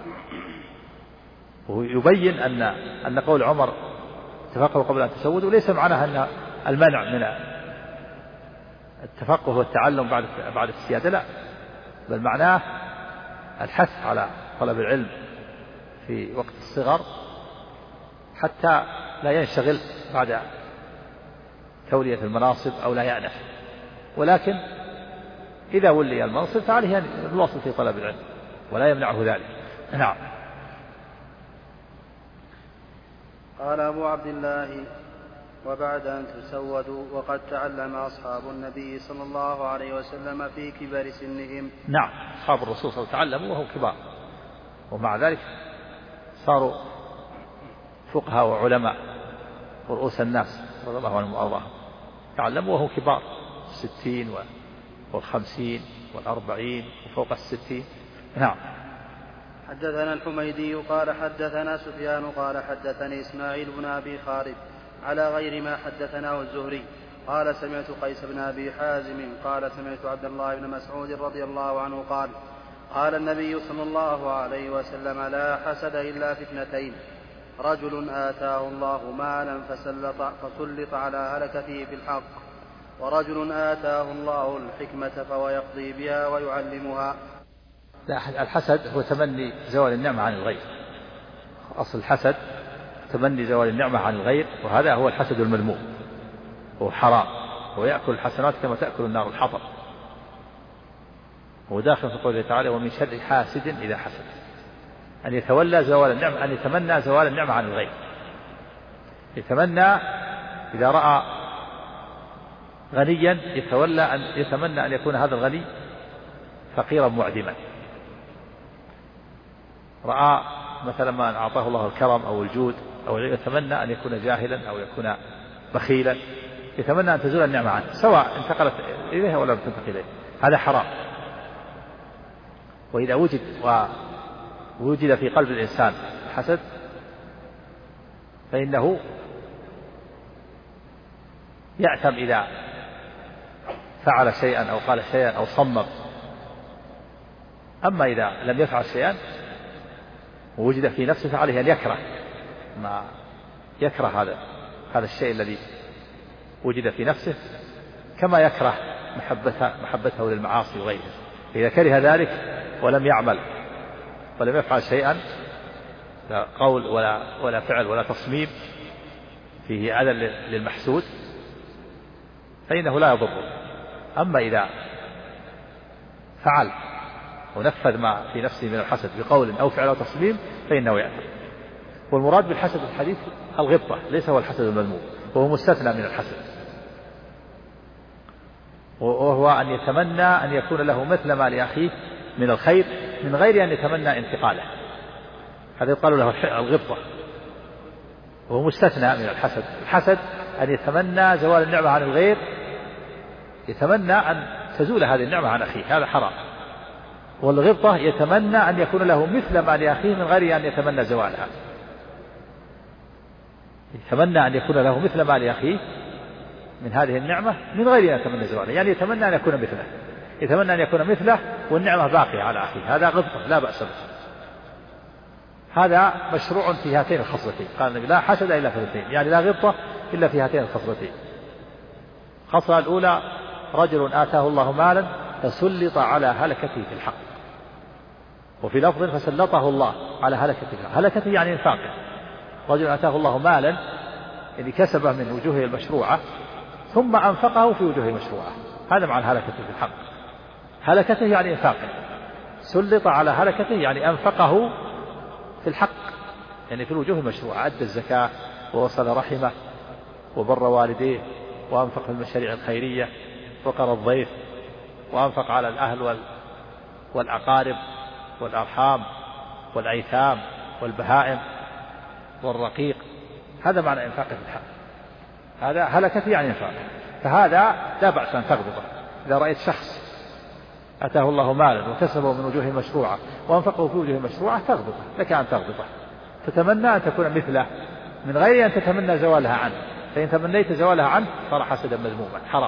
ويبين أن قول عمر: تفقهوا قبل أن تسودوا، ليس معناها أن المنع من التفقه والتعلم بعد السيادة، لا، بل معناه الحث على طلب العلم في وقت الصغر حتى لا ينشغل بعد تولية المناصب أو لا يأنف. ولكن إذا ولي المنصب فعليه أن يواصل في طلب العلم ولا يمنعه ذلك. نعم. قال أبو عبد الله: وبعد أن تسودوا، وقد تعلم أصحاب النبي صلى الله عليه وسلم في كبر سنهم. نعم، أصحاب الرسول صلى الله عليه وسلم تعلموا وهم كبار، ومع ذلك صاروا فقهاء وعلماء ورؤوس الناس رضي الله عنهم وأرضاهم. تعلموا وهم كبار، 60 و50 والأربعين وفوق 60. نعم. حدثنا الحميدي قال حدثنا سفيان قال حدثني إسماعيل بن أبي خالد على غير ما حدثناه الزهري قال سمعت قيس بن أبي حازم قال سمعت عبد الله بن مسعود رضي الله عنه قال قال النبي صلى الله عليه وسلم لا حسد إلا في اثنتين: رجل آتاه الله مالا فسلط على هلكته في الحق، ورجل آتاه الله الحكمة فهو يقضي بها ويعلمها. لا، الحسد هو تمني زوال النعمة عن الغير. أصل الحسد تمني زوال النعمة عن الغير، وهذا هو الحسد المذموم، هو حرام، ويأكل الحسنات كما تأكل النار الحطب. وداخل في قوله تعالى: ومن شر حاسد إذا حسد. أن يتولى زوال النعمة، أن يتمنى زوال النعمة عن الغير. يتمنى إذا رأى غنيا يتمنى أن يكون هذا الغني فقيرا معدما. رأى مثلا ما أعطاه الله الكرم أو الجود أو يتمنى أن يكون جاهلا أو يكون بخيلا، يتمنى أن تزول النعمة عنه سواء انتقلت إليه ولا لم تنتقل إليه. هذا حرام. وإذا وجد في قلب الإنسان الحسد فإنه يأثم إذا فعل شيئا أو قال شيئا أو صمم. أما إذا لم يفعل شيئا ووجد في نفسه فعليه أن يكره هذا الشيء الذي وجد في نفسه، كما يكره محبته للمعاصي وغيرها. إذا كره ذلك ولم يعمل ولم يفعل شيئا، لا قول ولا فعل ولا تصميم فيه أذى للمحسود، فإنه لا يضره. أما إذا فعل ونفذ ما في نفسه من الحسد بقول أو فعل أو تصميم فإنه يأثم. والمراد بالحسد في الحديث الغبطة، ليس هو الحسد المذموم، وهو مستثنى من الحسد، وهو أن يتمنى أن يكون له مثل ما لأخيه من الخير من غير أن يتمنى انتقاله. هذا يقال له الغبطة، وهو مستثنى من الحسد. الحسد أن يتمنى زوال النعمة عن الغير، يتمنى أن تزول هذه النعمة عن أخيه، هذا حرام. والغبطة يتمنى أن يكون له مثل ما لأخيه من غير أن يتمنى زوالها. يتمنى أن يكون له مثل ما لأخيه من هذه النعمة من غير أن يتمنى زوالها، يعني يتمنى أن يكون مثله، يتمنى أن يكون مثله والنعمة باقية على أخيه. هذا غبطة لا بأس به. هذا مشروع في هاتين الخصلتين. قال النبي: لا حسد إلا في الاثنين، يعني لا غبطة إلا في هاتين الخصلتين. الخصلة الأولى: رجل آتاه الله مالا فسلط على هلكته في الحق. وفي لفظ: فسلطه الله على هلكته في الحق. هلكته يعني انفاقه. رجل آتاه الله مالا يعني كسبه من وجوهه المشروعة ثم أنفقه في وجوهه المشروعة، هذا معنى هلكته في الحق. هلكته يعني انفاقه، سلط على هلكته يعني أنفقه في الحق، يعني في الوجوه المشروعة. أدى الزكاة ووصل رحمه وبر والديه وأنفق في المشاريع الخيرية وقر الضيف وأنفق على الأهل والأقارب والأرحام والأيتام والبهائم والرقيق. هذا معنى إنفاقه في الحق. هذا هلكته يعني إنفاقه. فهذا لا بأس أن تغبطه. إذا رأيت شخص أتاه الله مالا وكسبه من وجوه مشروعة وأنفقه في وجوه مشروعة تغبطه، لك أن تغبطه، تتمنى أن تكون مثله من غير أن تتمنى زوالها عنه، فإن تمنيت زوالها عنه صار حسدا مذموما حرام.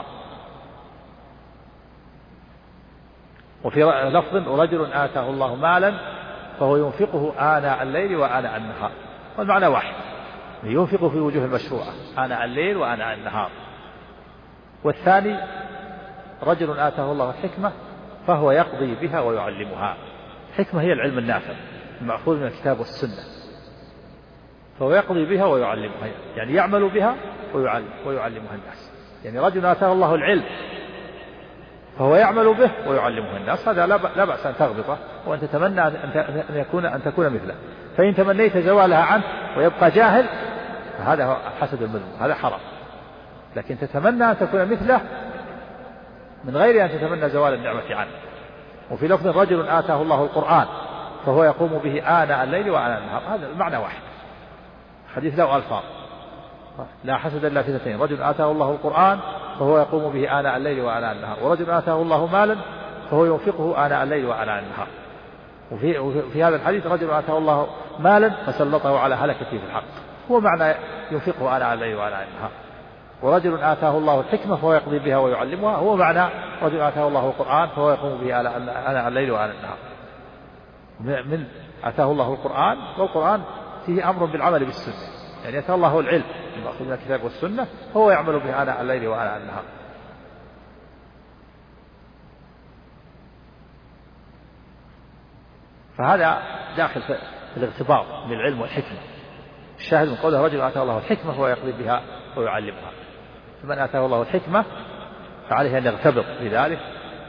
وفي لفظ: ورجل آتاه الله مالا فهو ينفقه آناء الليل وآناء النهار. والمعنى واحد، ينفق في وجوه المشروعة آناء الليل وآناء النهار. والثاني: رجل آتاه الله الحكمة فهو يقضي بها ويعلمها. الحكمة هي العلم النافع المأخوذ من الكتاب والسنة، فهو يقضي بها ويعلمها، يعني يعمل بها ويعلمها الناس. يعني رجل آتاه الله العلم فهو يعمل به ويعلمه الناس، هذا لا بأس أن تغبطه وأن تتمنى أن تكون مثله. فإن تمنيت زوالها عنه ويبقى جاهل فهذا هو الحسد المذموم، هذا حرام. لكن تتمنى أن تكون مثله من غير أن تتمنى زوال النعمة عنه. وفي لفظ: رجل آتاه الله القرآن فهو يقوم به آناء الليل وآناء النهار. هذا المعنى واحد، حديث له ألفاظ: لا حسد إلا في اثنتين: رجل آتاه الله القرآن فهو يقوم به آناء الليل وآناء النهار، ورجل آتاه الله مالا فهو ينفقه آناء الليل وآناء النهار. وفي هذا الحديث رجل آتاه الله مالا فسلطه على هلكته في الحق، هو معنى ينفقه آناء الليل وآناء النهار. ورجل آتاه الله الحكمة فهو يقضي بها ويعلمها، هو معنى رجل آتاه الله القرآن فهو يقوم به آناء الليل وآناء النهار. من آتاه الله القرآن، والقرآن فيه أمر بالعمل بالسنة، يعني آتاه الله العلم المأخوذ من الكتاب والسنة فهو يعمل به آناء الليل وآناء النهار. فهذا داخل في الاغتباط بالعلم والحكمة. الشاهد من قوله رجل آتاه الله الحكمة فهو يقضي بها ويعلمها، فمن آتاه الله الحكمة فعليه أن يغتبط بذلك،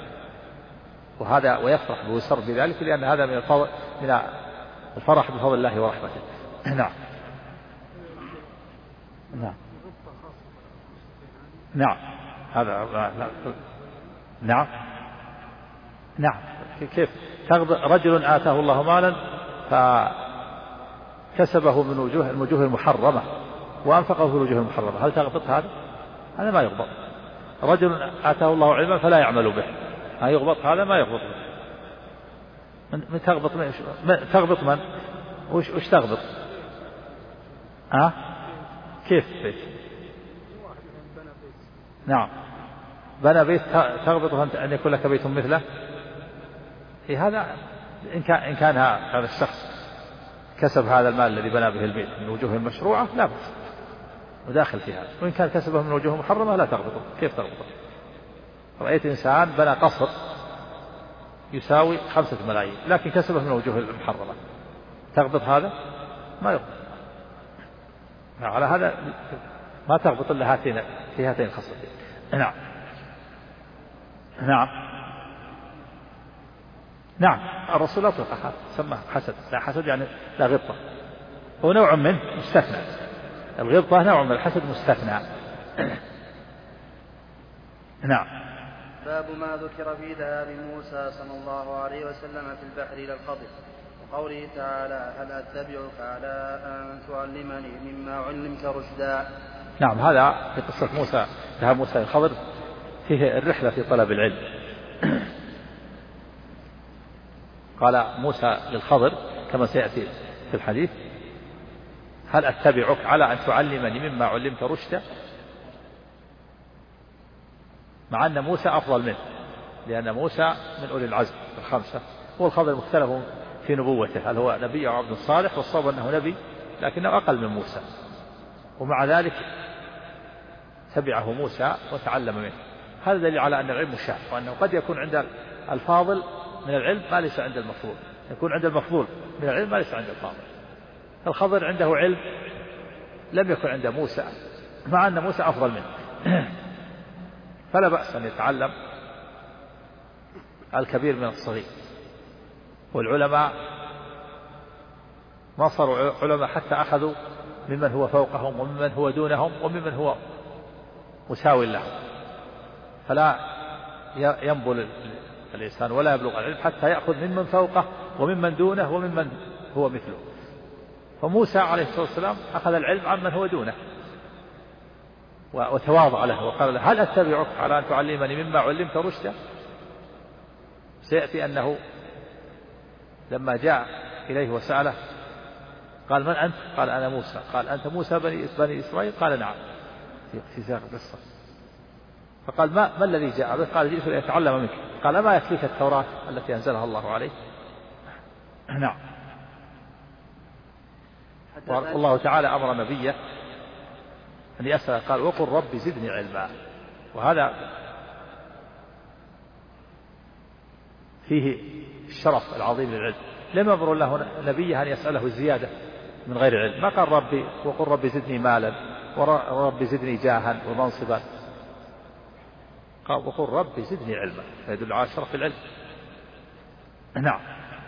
وهذا ويفرح ويسر بذلك، لأن هذا من الفرح بفضل الله ورحمته. نعم نعم نعم هذا نعم نعم. كيف رجل آتاه الله مالا فكسبه من الوجوه المحرمة وأنفقه في الوجوه المحرمة، هل تغبط هذا؟ هذا ما يغبط. رجل آتاه الله علما فلا يعمل به، هل يغبط هذا؟ ما يغبط. من تغبط تغبط من؟ وش تغبط؟ كيف بيت؟ نعم بنى بيت تغبط أن يكون لك بيت مثله. هذا إن كان هذا الشخص كسب هذا المال الذي بنى به البيت من وجوه المشروعة لا بأس، وداخل في هذا. وإن كان كسبه من وجوه محرمة لا تغبطه. كيف تغبطه؟ رأيت إنسان بنى قصر يساوي 5 ملايين لكن كسبه من وجوه المحرمة، تغبط هذا؟ ما يغبط. على هذا ما تغبط إلا في هاتين الخصلتين. نعم نعم نعم. الرسول أطلق هذا، سماه حسد. لا حسد يعني لا غبطة، هو نوع منه مستثنى. الغبطة نوع من الحسد مستثنى. نعم. باب ما ذكر في ذهاب موسى صلى الله عليه وسلم في البحر إلى الخضر، وقوله تعالى هل أتبعك على أن تعلمني مما علمت رشدا. نعم هذا في قصة موسى، ذهاب موسى إلى الخضر فيه الرحلة في طلب العلم. قال موسى للخضر كما سيأتي في الحديث هل أتبعك على أن تعلمني مما علمت رشدا، مع أن موسى أفضل منه، لأن موسى من أولي العزم الخمسة، والخضر مختلف في نبوته، هل هو نبي أو عبد صالح، والصواب أنه نبي لكنه أقل من موسى، ومع ذلك تبعه موسى وتعلم منه. هذا دليل على أن العلم شاف، وأنه قد يكون عند الفاضل من العلم ما ليس عند المفضول، يكون عند المفضول من العلم ما ليس عند الفاضل. الخضر عنده علم لم يكن عند موسى، مع أن موسى أفضل منه. فلا بأس أن يتعلم الكبير من الصغير. والعلماء ما صاروا علماء حتى أخذوا ممن هو فوقهم وممن هو دونهم وممن هو مساوي لهم، فلا ينبل الإنسان ولا يبلغ العلم حتى يأخذ ممن فوقه وممن دونه وممن هو مثله. فموسى عليه الصلاة والسلام أخذ العلم عمن هو دونه وتواضع له وقال له هل أتبعك على أن تعلمني مما علمت رشدا. سيأتي أنه لما جاء إليه وسأله قال من أنت؟ قال أنا موسى. قال أنت موسى بني إسرائيل؟ قال نعم، في سياق القصة. فقال ما الذي جاء به؟ قال جئت لأتعلم منك. قال ما يكفيك التوراة التي أنزلها الله عليك؟ نعم. والله تعالى أمر نبيه أن يسأل، قال وقل رب زدني علما، وهذا فيه الشرف العظيم للعلم. لم يأمر الله نبيه أن يسأله الزيادة من غير علم، ما قال ربي وقل رب زدني مالا ورب زدني جاها ومنصبا، قال وقل رب زدني علما، فيدل على شرف العلم. نعم.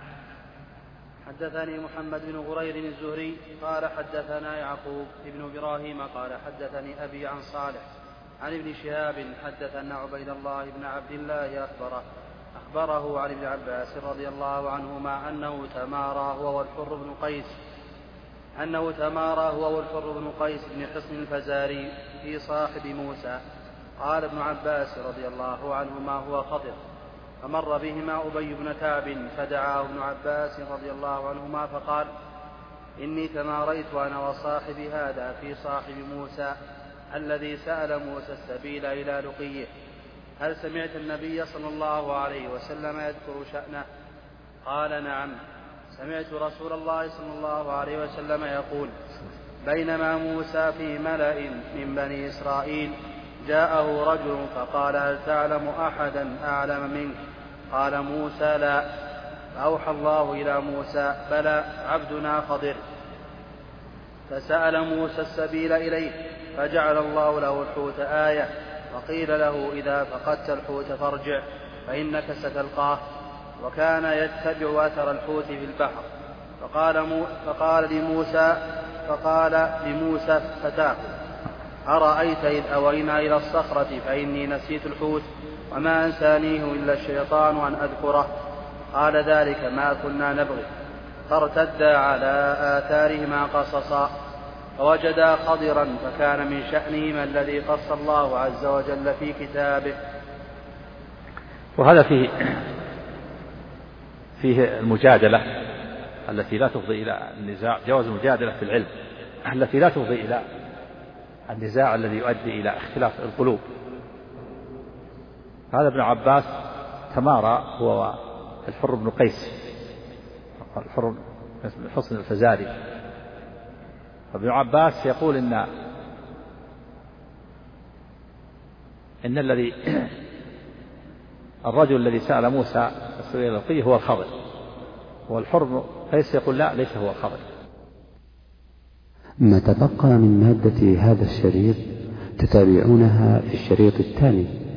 حدثني محمد بن غرير الزهري قال حدثنا يعقوب بن إبراهيم قال حدثني أبي عن صالح عن ابن شهاب حدث أن عبيد الله بن عبد الله أخبره عن ابن عباس رضي الله عنهما أنه تمارى هو والحر بن قيس بن حصن الفزاري في صاحب موسى. قال ابن عباس رضي الله عنهما هو خضر. فمر بهما أبي بن كعب فدعاه ابن عباس رضي الله عنهما فقال: إني تماريت أنا وصاحبي هذا في صاحب موسى الذي سأل موسى السبيل إلى لقيه، هل سمعت النبي صلى الله عليه وسلم يذكر شأنه؟ قال: نعم، سمعت رسول الله صلى الله عليه وسلم يقول: بينما موسى في ملأ من بني إسرائيل جاءه رجل فقال: هل تعلم أحدا أعلم منك؟ قال موسى: لا. فأوحى الله إلى موسى: بلى، عبدنا خضر. فسأل موسى السبيل إليه فجعل الله له الحوت آية، وقيل له: إذا فقدت الحوت فارجع فإنك ستلقاه. وكان يتبع أثر الحوت في البحر. فقال لموسى فتاه: أرأيت إذ أوينا إلى الصخرة فإني نسيت الحوت وما أنسانيه إلا الشيطان أن أذكره. قال: ذلك ما كنا نبغي. فارتدا على آثارهما قصصا فوجدا خضرا فكان من شأنهما الذي قص الله عز وجل في كتابه. وهذا فيه المجادلة التي لا تفضي إلى النزاع، جواز المجادلة في العلم التي لا تفضي إلى النزاع الذي يؤدي إلى اختلاف القلوب. هذا ابن عباس تمارى هو الحر بن قيس، الحر بن حصن الفزاري. ابن عباس يقول إن الرجل الذي سأل موسى السبيل إلى لقيه هو الخضر، والحر بن قيس يقول لا، ليس هو الخضر. ما تبقى من مادة هذا الشريط تتابعونها في الشريط التالي.